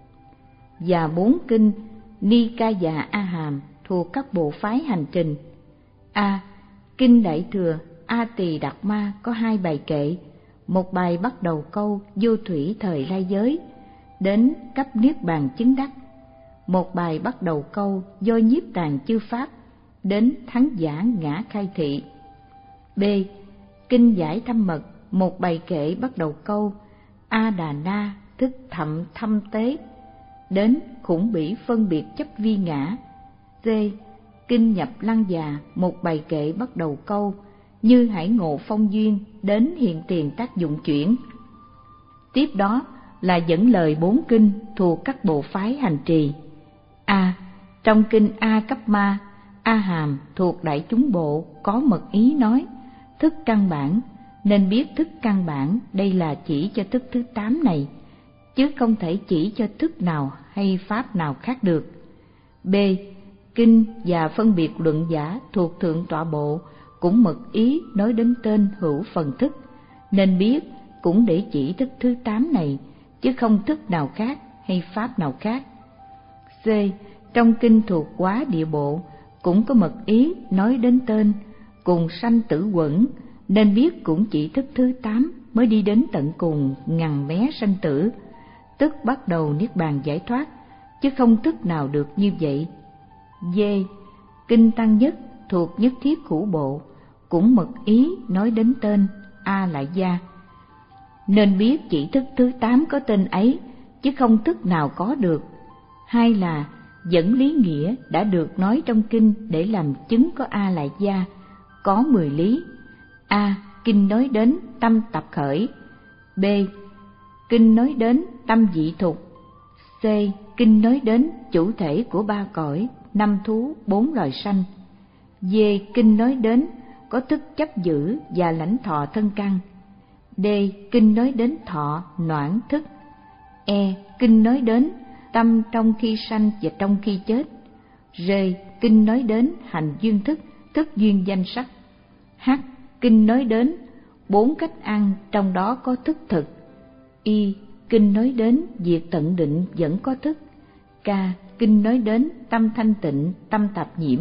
và bốn kinh Nikaya A Hàm thuộc các bộ phái hành trình. A. Kinh Đại Thừa A Tỳ Đạt Ma có hai bài kệ, một bài bắt đầu câu vô thủy thời lai giới đến cấp niết bàn chứng đắc, một bài bắt đầu câu do nhiếp tàn chư pháp đến thắng giả ngã khai thị. B. Kinh Giải Thâm Mật, một bài kệ bắt đầu câu A Đà Na tức thậm thâm tế đến khủng bỉ phân biệt chấp vi ngã. C. Kinh Nhập Lăng Già, một bài kệ bắt đầu câu như hải ngộ phong duyên đến hiện tiền tác dụng chuyển. Tiếp đó là dẫn lời bốn kinh thuộc các bộ phái hành trì. A. Trong kinh A Cấp Ma, A Hàm thuộc đại chúng bộ có mật ý nói thức căn bản, nên biết thức căn bản đây là chỉ cho thức thứ tám này, chứ không thể chỉ cho thức nào hay pháp nào khác được. B. Kinh và phân biệt luận giả thuộc thượng tọa bộ cũng mật ý nói đến tên hữu phần thức, nên biết cũng để chỉ thức thứ tám này, chứ không thức nào khác hay pháp nào khác. C. Trong kinh thuộc Quá Địa Bộ cũng có mật ý nói đến tên cùng sanh tử quẩn, nên biết cũng chỉ thức thứ tám mới đi đến tận cùng ngằn mé sanh tử, tức bắt đầu niết bàn giải thoát, chứ không thức nào được như vậy. D. Kinh Tăng Nhất thuộc Nhất Thiết Khủ Bộ cũng mật ý nói đến tên A Lại Gia, nên biết chỉ thức thứ tám có tên ấy, chứ không thức nào có được. Hai là dẫn lý nghĩa đã được nói trong kinh để làm chứng có A Lại Gia, có mười lý. A. Kinh nói đến tâm tập khởi. B. Kinh nói đến tâm dị thục. C. Kinh nói đến chủ thể của ba cõi, năm thú, bốn loài sanh. D. Kinh nói đến có thức chấp giữ và lãnh thọ thân căn. D. Kinh nói đến thọ, noãn thức. E. Kinh nói đến tâm trong khi sanh và trong khi chết. R. Kinh nói đến hành duyên thức, thức duyên danh sắc. H. Kinh nói đến bốn cách ăn, trong đó có thức thực. Y. Kinh nói đến việc tận định vẫn có thức. K. Kinh nói đến tâm thanh tịnh, tâm tạp nhiễm.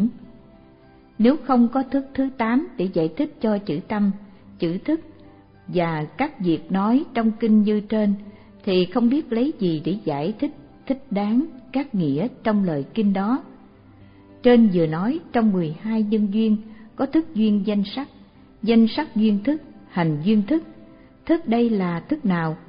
Nếu không có thức thứ tám để giải thích cho chữ tâm, chữ thức và các việc nói trong kinh như trên, thì không biết lấy gì để giải thích thích đáng các nghĩa trong lời kinh đó. Trên vừa nói trong mười hai nhân duyên có thức duyên danh sắc, danh sắc duyên thức, hành duyên thức. Thức đây là thức nào?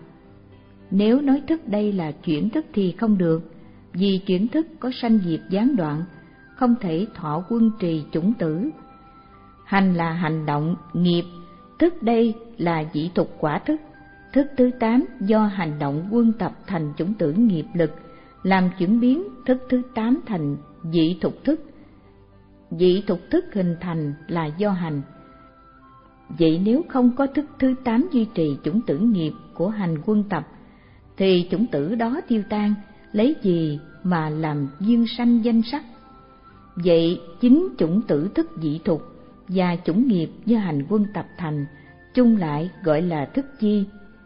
Nếu nói thức đây là chuyển thức thì không được, vì chuyển thức có sanh diệt gián đoạn, không thể thọ quân trì chủng tử. Hành là hành động, nghiệp, thức đây là dị tục quả thức. Thức thứ tám do hành động quân tập thành chủng tử nghiệp lực, làm chuyển biến thức thứ tám thành dị tục thức. Dị tục thức hình thành là do hành. Vậy nếu không có thức thứ tám duy trì chủng tử nghiệp của hành quân tập, thì chủng tử đó tiêu tan, lấy gì mà làm duyên sanh danh sắc? Vậy chính chủng tử thức dị thục và chủng nghiệp do hành quân tập thành chung lại gọi là thức chi,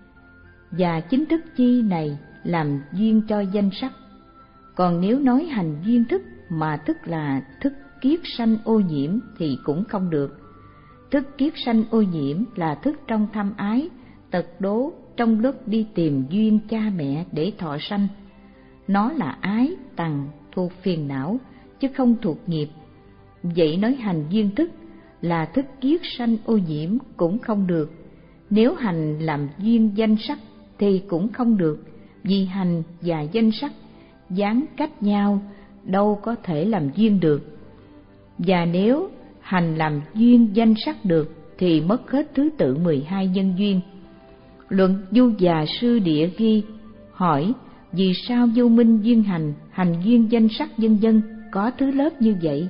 và chính thức chi này làm duyên cho danh sắc. Còn nếu nói hành duyên thức mà thức là thức kiết sanh ô nhiễm thì cũng không được. Thức kiết sanh ô nhiễm là thức trong tham ái, tật đố, trong lúc đi tìm duyên cha mẹ để thọ sanh. Nó là ái, tằng, thuộc phiền não, chứ không thuộc nghiệp. Vậy nói hành duyên thức là thức kiết sanh ô nhiễm cũng không được. Nếu hành làm duyên danh sắc thì cũng không được, vì hành và danh sắc gián cách nhau, đâu có thể làm duyên được. Và nếu hành làm duyên danh sắc được thì mất hết thứ tự mười hai nhân duyên. Luận Du Già Sư Địa ghi, hỏi vì sao vô minh duyên hành, hành duyên danh sắc vân vân có thứ lớp như vậy?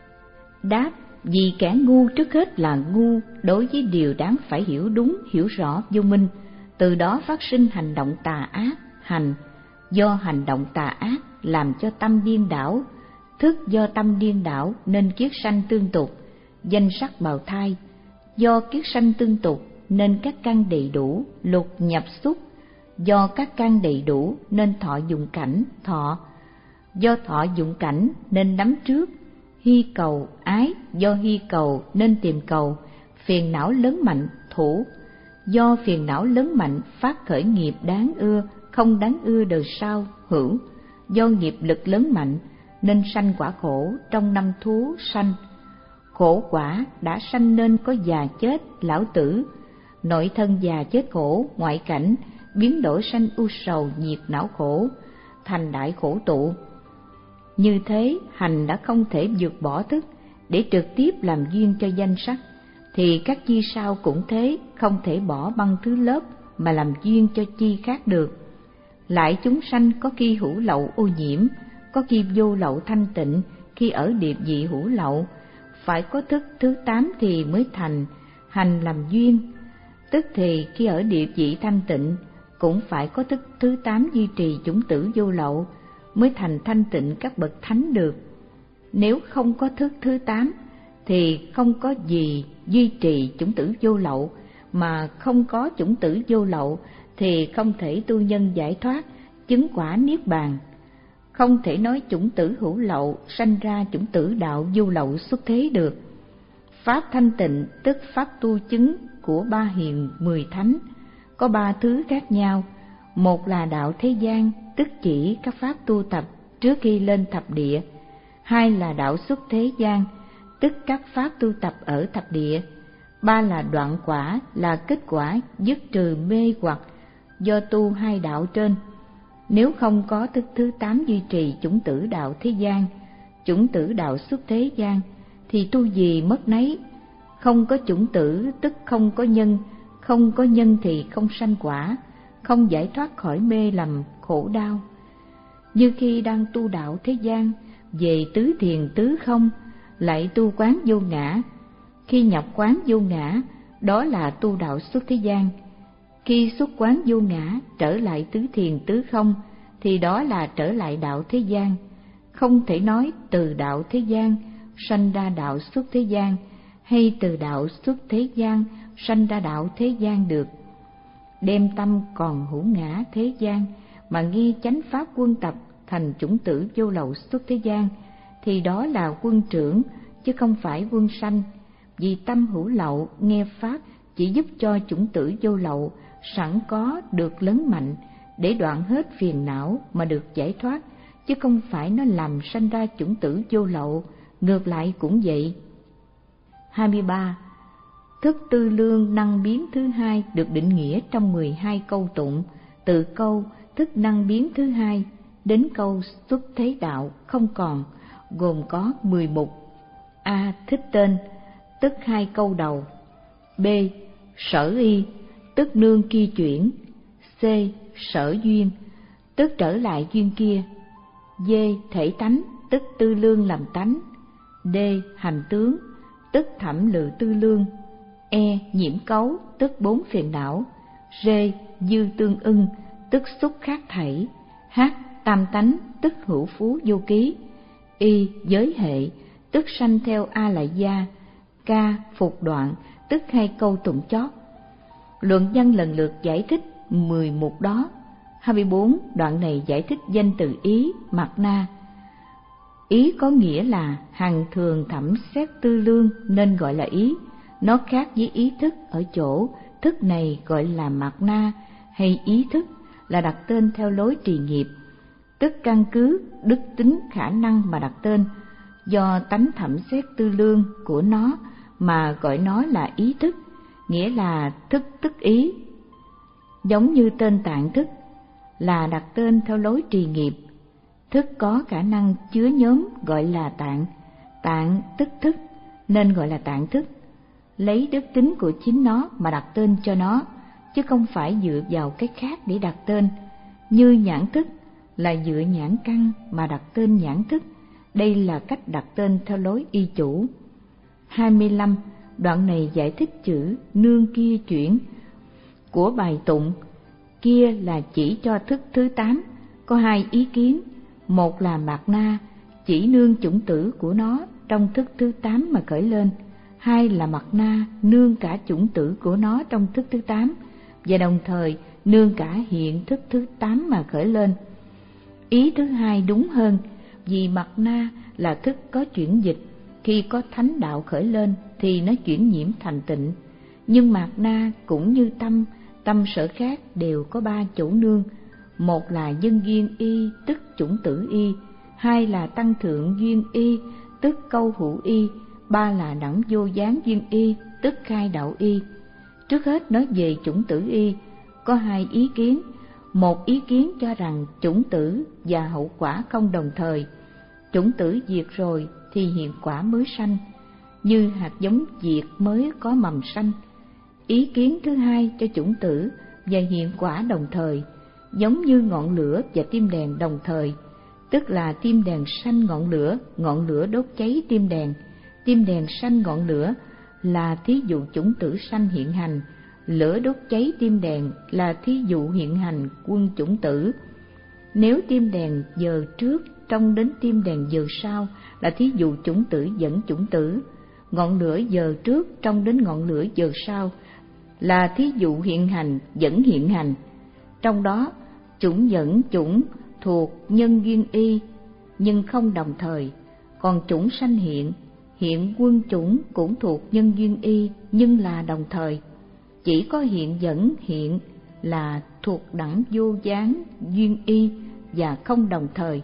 Đáp, vì kẻ ngu trước hết là ngu đối với điều đáng phải hiểu đúng, hiểu rõ vô minh, từ đó phát sinh hành động tà ác. Hành do hành động tà ác làm cho tâm điên đảo, thức do tâm điên đảo nên kiết sanh tương tục, danh sắc bào thai. Do kiết sanh tương tục nên các căn đầy đủ, lục nhập xúc. Do các căn đầy đủ nên thọ dụng cảnh, thọ. Do thọ dụng cảnh nên nắm trước, hy cầu, ái. Do hy cầu nên tìm cầu, phiền não lớn mạnh, thủ. Do phiền não lớn mạnh phát khởi nghiệp đáng ưa, không đáng ưa đời sau, hữu. Do nghiệp lực lớn mạnh nên sanh quả khổ trong năm thú sanh. Khổ quả đã sanh nên có già chết, lão tử, nội thân già chết khổ, ngoại cảnh biến đổi sanh u sầu, nhiệt não khổ, thành đại khổ tụ. Như thế hành đã không thể vượt bỏ thức để trực tiếp làm duyên cho danh sắc, thì các chi sau cũng thế, không thể bỏ băng thứ lớp mà làm duyên cho chi khác được. Lại chúng sanh có khi hữu lậu ô nhiễm, có khi vô lậu thanh tịnh, khi ở địa vị hữu lậu, phải có thức thứ tám thì mới thành hành làm duyên. Tức thì khi ở địa vị thanh tịnh cũng phải có thức thứ tám duy trì chủng tử vô lậu mới thành thanh tịnh các bậc thánh được. Nếu không có thức thứ tám thì không có gì duy trì chủng tử vô lậu, mà không có chủng tử vô lậu thì không thể tu nhân giải thoát, chứng quả niết bàn. Không thể nói chủng tử hữu lậu sanh ra chủng tử đạo vô lậu xuất thế được. Pháp thanh tịnh tức pháp tu chứng của ba hiền mười thánh có ba thứ khác nhau. Một là đạo thế gian, tức chỉ các pháp tu tập trước khi lên thập địa. Hai là đạo xuất thế gian, tức các pháp tu tập ở thập địa. Ba là đoạn quả, là kết quả dứt trừ mê hoặc do tu hai đạo trên. Nếu không có thức thứ tám duy trì chủng tử đạo thế gian, chủng tử đạo xuất thế gian, thì tu gì mất nấy. Không có chủng tử tức không có nhân, không có nhân thì không sanh quả, không giải thoát khỏi mê lầm khổ đau. Như khi đang tu đạo thế gian, về tứ thiền tứ không, lại tu quán vô ngã. Khi nhập quán vô ngã, đó là tu đạo xuất thế gian. Khi xuất quán vô ngã, trở lại tứ thiền tứ không, thì đó là trở lại đạo thế gian. Không thể nói từ đạo thế gian sanh ra đạo xuất thế gian, hay từ đạo xuất thế gian sanh ra đạo thế gian được. Đem tâm còn hữu ngã thế gian mà nghe chánh pháp quân tập thành chủng tử vô lậu xuất thế gian, thì đó là quân trưởng chứ không phải quân sanh. Vì tâm hữu lậu nghe pháp chỉ giúp cho chủng tử vô lậu sẵn có được lớn mạnh để đoạn hết phiền não mà được giải thoát, chứ không phải nó làm sanh ra chủng tử vô lậu, ngược lại cũng vậy. hai mươi ba. Thức tư lương năng biến thứ hai được định nghĩa trong mười hai câu tụng, từ câu thức năng biến thứ hai đến câu xuất thế đạo không còn, gồm có mười mục. A. Thích tên, tức hai câu đầu. B. Sở y, tức nương kia chuyển. C. Sở duyên, tức trở lại duyên kia. D. Thể tánh, tức tư lương làm tánh. D. Hành tướng, tức thẩm lự tư lương. E. Nhiễm cấu, tức bốn phiền não. R. Dư tương ưng, tức xúc khác thảy. H. Tam tánh, tức hữu phú vô ký. Y. Giới hệ, tức sanh theo a lại gia. K. Phục đoạn, tức hai câu tụng chót. Luận văn lần lượt giải thích mười mục đó. hai mươi bốn. Đoạn này giải thích danh từ ý, mạt na. Ý có nghĩa là hằng thường thẩm xét tư lương nên gọi là ý. Nó khác với ý thức ở chỗ thức này gọi là mạt na, hay ý thức là đặt tên theo lối trì nghiệp, tức căn cứ đức tính khả năng mà đặt tên. Do tánh thẩm xét tư lương của nó mà gọi nó là ý thức, nghĩa là thức tức ý. Giống như tên tạng thức là đặt tên theo lối trì nghiệp, thức có khả năng chứa nhóm gọi là tạng, tạng tức thức nên gọi là tạng thức. Lấy đức tính của chính nó mà đặt tên cho nó, chứ không phải dựa vào cái khác để đặt tên. Như nhãn thức là dựa nhãn căn mà đặt tên nhãn thức. Đây là cách đặt tên theo lối y chủ. hai mươi lăm. Đoạn này giải thích chữ nương kia chuyển của bài tụng. Kia là chỉ cho thức thứ tám, có hai ý kiến. Một là mạt na, chỉ nương chủng tử của nó trong thức thứ tám mà khởi lên. Hai là mạt na, nương cả chủng tử của nó trong thức thứ tám, và đồng thời nương cả hiện thức thứ tám mà khởi lên. Ý thứ hai đúng hơn, vì mạt na là thức có chuyển dịch, khi có thánh đạo khởi lên thì nó chuyển nhiễm thành tịnh. Nhưng mạt na cũng như tâm, tâm sở khác đều có ba chỗ nương. Một là nhân duyên y, tức chủng tử y. Hai là tăng thượng duyên y, tức câu hữu y. Ba là đẳng vô gián duyên y, tức khai đạo y. Trước hết nói về chủng tử y, có hai ý kiến. Một ý kiến cho rằng chủng tử và hậu quả không đồng thời. Chủng tử diệt rồi thì hiện quả mới sanh, như hạt giống diệt mới có mầm sanh. Ý kiến thứ hai cho chủng tử và hiện quả đồng thời, giống như ngọn lửa và tim đèn đồng thời, tức là tim đèn sanh ngọn lửa, ngọn lửa đốt cháy tim đèn. Tim đèn sanh ngọn lửa là thí dụ chủng tử sanh hiện hành, lửa đốt cháy tim đèn là thí dụ hiện hành quân chủng tử. Nếu tim đèn giờ trước trông đến tim đèn giờ sau là thí dụ chủng tử dẫn chủng tử. ngọn lửa giờ trước trông đến ngọn lửa giờ sau là thí dụ hiện hành dẫn hiện hành. Trong đó chủng dẫn chủng thuộc nhân duyên y nhưng không đồng thời, còn chủng sanh hiện, hiện quân chủng cũng thuộc nhân duyên y nhưng là đồng thời. Chỉ có hiện dẫn hiện là thuộc đẳng vô gián duyên y và không đồng thời.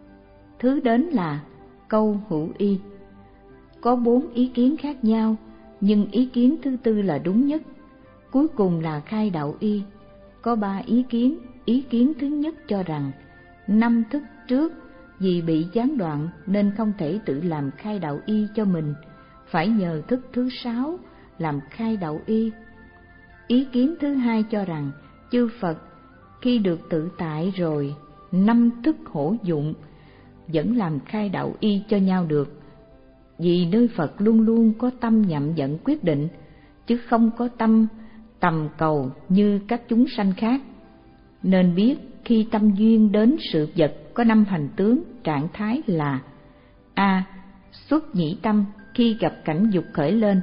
Thứ đến là câu hữu y. Có bốn ý kiến khác nhau, nhưng ý kiến thứ tư là đúng nhất. Cuối cùng là khai đạo y. Có ba ý kiến. Ý kiến thứ nhất cho rằng năm thức trước vì bị gián đoạn nên không thể tự làm khai đạo y cho mình, phải nhờ thức thứ sáu làm khai đạo y. Ý kiến thứ hai cho rằng chư Phật khi được tự tại rồi, năm thức hữu dụng vẫn làm khai đạo y cho nhau được, vì nơi Phật luôn luôn có tâm nhậm dẫn quyết định, chứ không có tâm tầm cầu như các chúng sanh khác. Nên biết khi tâm duyên đến sự vật có năm hành tướng trạng thái là: A. Xuất nhĩ tâm khi gặp cảnh dục khởi lên.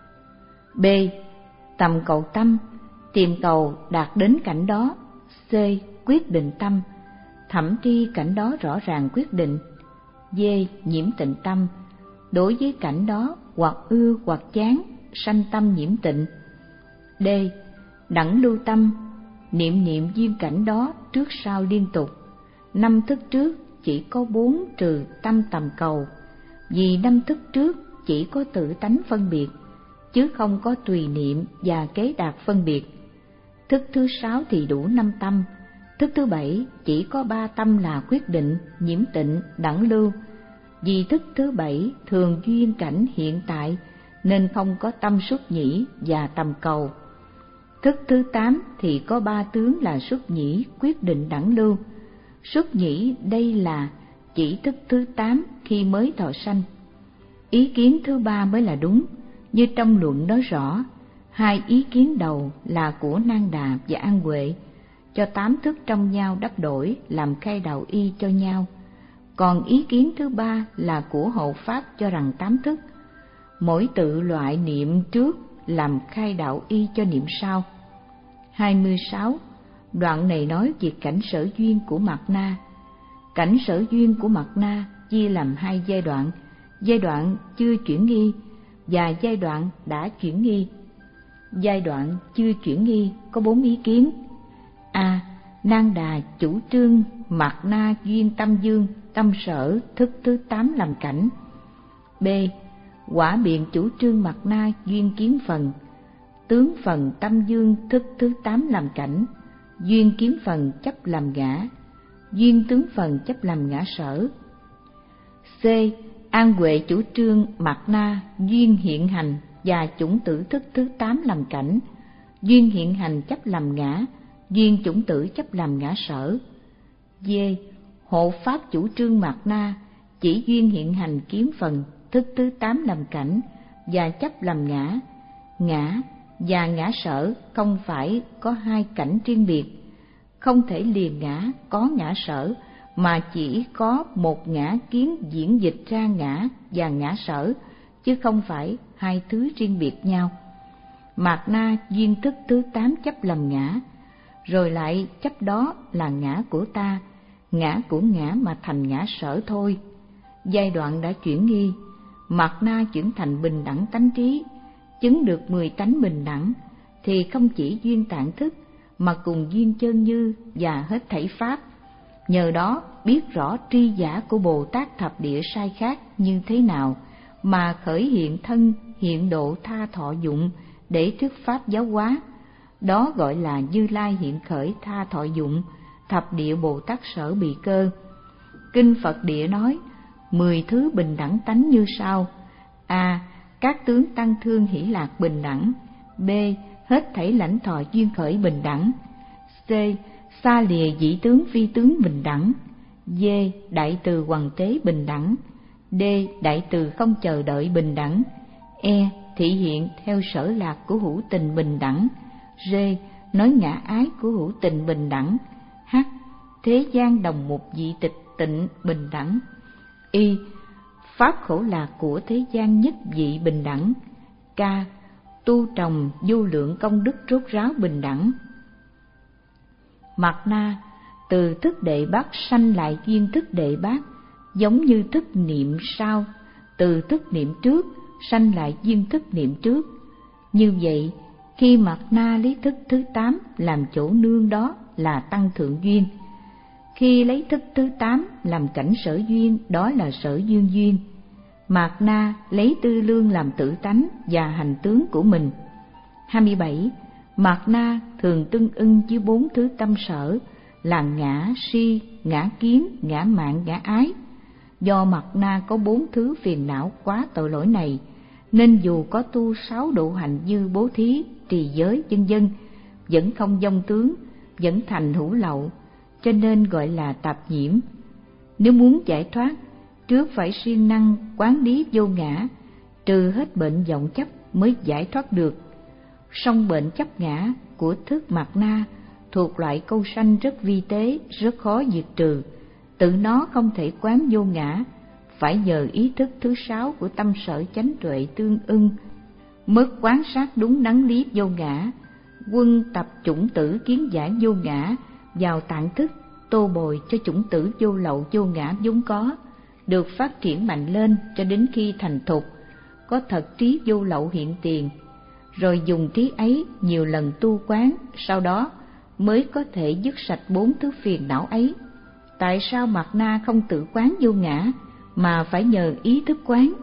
B. Tầm cầu tâm, tìm cầu đạt đến cảnh đó. C. Quyết định tâm, thẩm tri cảnh đó rõ ràng quyết định. D. Nhiễm tịnh tâm, đối với cảnh đó hoặc ưa hoặc chán, sanh tâm nhiễm tịnh. D. Đẳng lưu tâm, niệm niệm duyên cảnh đó trước sau liên tục. Năm thức trước chỉ có bốn trừ tâm tầm cầu, vì năm thức trước chỉ có tự tánh phân biệt, chứ không có tùy niệm và kế đạt phân biệt. Thức thứ sáu thì đủ năm tâm. Thức thứ bảy chỉ có ba tâm là quyết định, nhiễm tịnh, đẳng lưu. Vì thức thứ bảy thường duyên cảnh hiện tại nên không có tâm xuất nhĩ và tầm cầu. Thức thứ tám thì có ba tướng là xuất nhĩ, quyết định, đẳng lưu. Xuất nhĩ đây là chỉ thức thứ tám khi mới thọ sanh. Ý kiến thứ ba mới là đúng, như trong luận nói rõ. Hai ý kiến đầu là của Nang Đà và An Huệ, cho tám thức trong nhau đắp đổi làm khai đạo y cho nhau. Còn ý kiến thứ ba là của Hộ Pháp cho rằng tám thức, mỗi tự loại niệm trước làm khai đạo y cho niệm sau. hai mươi sáu. Đoạn này nói về cảnh sở duyên của Mạt Na. Cảnh sở duyên của Mạt Na chia làm hai giai đoạn: giai đoạn chưa chuyển nghi và giai đoạn đã chuyển nghi. Giai đoạn chưa chuyển nghi có bốn ý kiến. A. Nang Đà chủ trương Mạt Na duyên tâm dương, tâm sở, thức thứ tám làm cảnh. B. Quả biện chủ trương Mạt Na duyên kiến phần, tướng phần tâm dương, thức thứ tám làm cảnh. Duyên kiến phần chấp làm ngã, duyên tướng phần chấp làm ngã sở. C. An Huệ chủ trương Mạt Na duyên hiện hành và chủng tử thức thứ tám làm cảnh. Duyên hiện hành chấp làm ngã, duyên chủng tử chấp làm ngã sở. D. Hộ Pháp chủ trương Mạt Na chỉ duyên hiện hành kiến phần, thức thứ tám làm cảnh và chấp làm ngã. Ngã và ngã sở không phải có hai cảnh riêng biệt, không thể liền ngã có ngã sở, mà chỉ có một ngã kiến diễn dịch ra ngã và ngã sở, chứ không phải hai thứ riêng biệt nhau. Mạt Na duyên thức thứ tám chấp làm ngã, rồi lại chấp đó là ngã của ta, ngã của ngã mà thành ngã sở thôi. Giai đoạn đã chuyển nghi, Mạt Na chuyển thành bình đẳng tánh trí, chứng được mười tánh bình đẳng, thì không chỉ duyên tạng thức mà cùng duyên chân như và hết thảy pháp. Nhờ đó biết rõ tri giả của Bồ Tát thập địa sai khác như thế nào, mà khởi hiện thân hiện độ tha thọ dụng để thuyết pháp giáo hóa. Đó gọi là Như Lai hiện khởi tha thọ dụng, thập địa Bồ Tát sở bị cơ. Kinh Phật địa nói mười thứ bình đẳng tánh như sau: A. Các tướng tăng thương hỷ lạc bình đẳng. B. Hết thảy lãnh thọ duyên khởi bình đẳng. C. Xa lìa dĩ tướng phi tướng bình đẳng. D. Đại từ hoằng tế bình đẳng. D. Đại từ không chờ đợi bình đẳng. E. Thị hiện theo sở lạc của hữu tình bình đẳng. G. Nói ngã ái của hữu tình bình đẳng. H. Thế gian đồng một vị tịch tịnh bình đẳng. Y. pháp khổ lạc của thế gian nhất vị bình đẳng. K. Tu trồng vô lượng công đức rốt ráo bình đẳng. Mạt na, từ thức đệ bát sanh lại duyên thức đệ bát, giống như thức niệm sau, từ thức niệm trước sanh lại duyên thức niệm trước. Như vậy, khi Mạt na lấy thức thứ tám làm chỗ nương đó là tăng thượng duyên. Khi lấy thức thứ tám làm cảnh sở duyên, đó là sở duyên duyên. Mạt na lấy tư lương làm tự tánh và hành tướng của mình. hai mươi bảy. Mạt na thường tương ưng với bốn thứ tâm sở là ngã, si, ngã kiến, ngã mạn, ngã ái. Do Mạt na có bốn thứ phiền não quá tội lỗi này, nên dù có tu sáu độ hạnh như bố thí, trì giới, vân vân, vẫn không vong tướng, vẫn thành hữu lậu, cho nên gọi là tạp nhiễm. Nếu muốn giải thoát, trước phải siêng năng quán lý vô ngã, trừ hết bệnh vọng chấp mới giải thoát được. Song bệnh chấp ngã của thức Mạt na thuộc loại câu sanh rất vi tế, rất khó diệt trừ, tự nó không thể quán vô ngã, phải nhờ ý thức thứ sáu của tâm sở chánh tuệ tương ưng mới quán sát đúng đắn lý vô ngã. Quân tập chủng tử kiến giải vô ngã vào tạng thức, tô bồi cho chủng tử vô lậu vô ngã vốn có được phát triển mạnh lên cho đến khi thành thục, có thật trí vô lậu hiện tiền, rồi dùng trí ấy nhiều lần tu quán, sau đó mới có thể dứt sạch bốn thứ phiền não ấy. Tại sao Mạt na không tự quán vô ngã mà phải nhờ ý thức quán?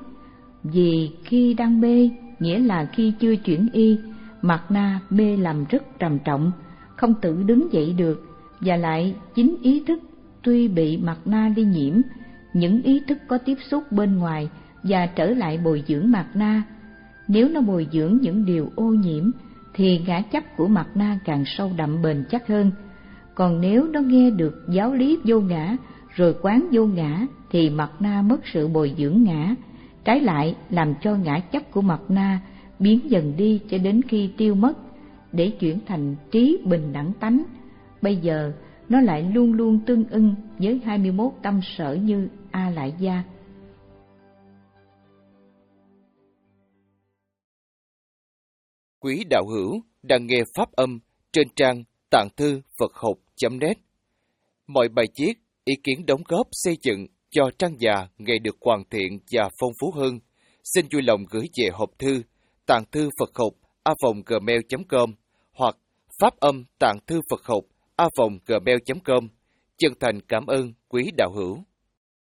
Vì khi đang mê, nghĩa là khi chưa chuyển y, Mạt na mê lầm rất trầm trọng, không tự đứng dậy được, và lại chính ý thức tuy bị Mạt na lây nhiễm, những ý thức có tiếp xúc bên ngoài và trở lại bồi dưỡng Mạt na. Nếu nó bồi dưỡng những điều ô nhiễm thì ngã chấp của Mạt na càng sâu đậm bền chắc hơn. Còn nếu nó nghe được giáo lý vô ngã rồi quán vô ngã thì Mạt na mất sự bồi dưỡng ngã, trái lại làm cho ngã chấp của Mạt na biến dần đi cho đến khi tiêu mất, để chuyển thành trí bình đẳng tánh. Bây giờ nó lại luôn luôn tương ưng với hai mươi mốt tâm sở như A Lại Gia. Quý đạo hữu đang nghe pháp âm trên trang tạng thư Phật học chấm net. Mọi bài viết, ý kiến đóng góp xây dựng cho trang già ngày được hoàn thiện và phong phú hơn, xin vui lòng gửi về hộp thư tạng thư Phật học a vòng gmail chấm com hoặc pháp âm tạng thư Phật học a vòng gmail chấm com. Chân thành cảm ơn quý đạo hữu.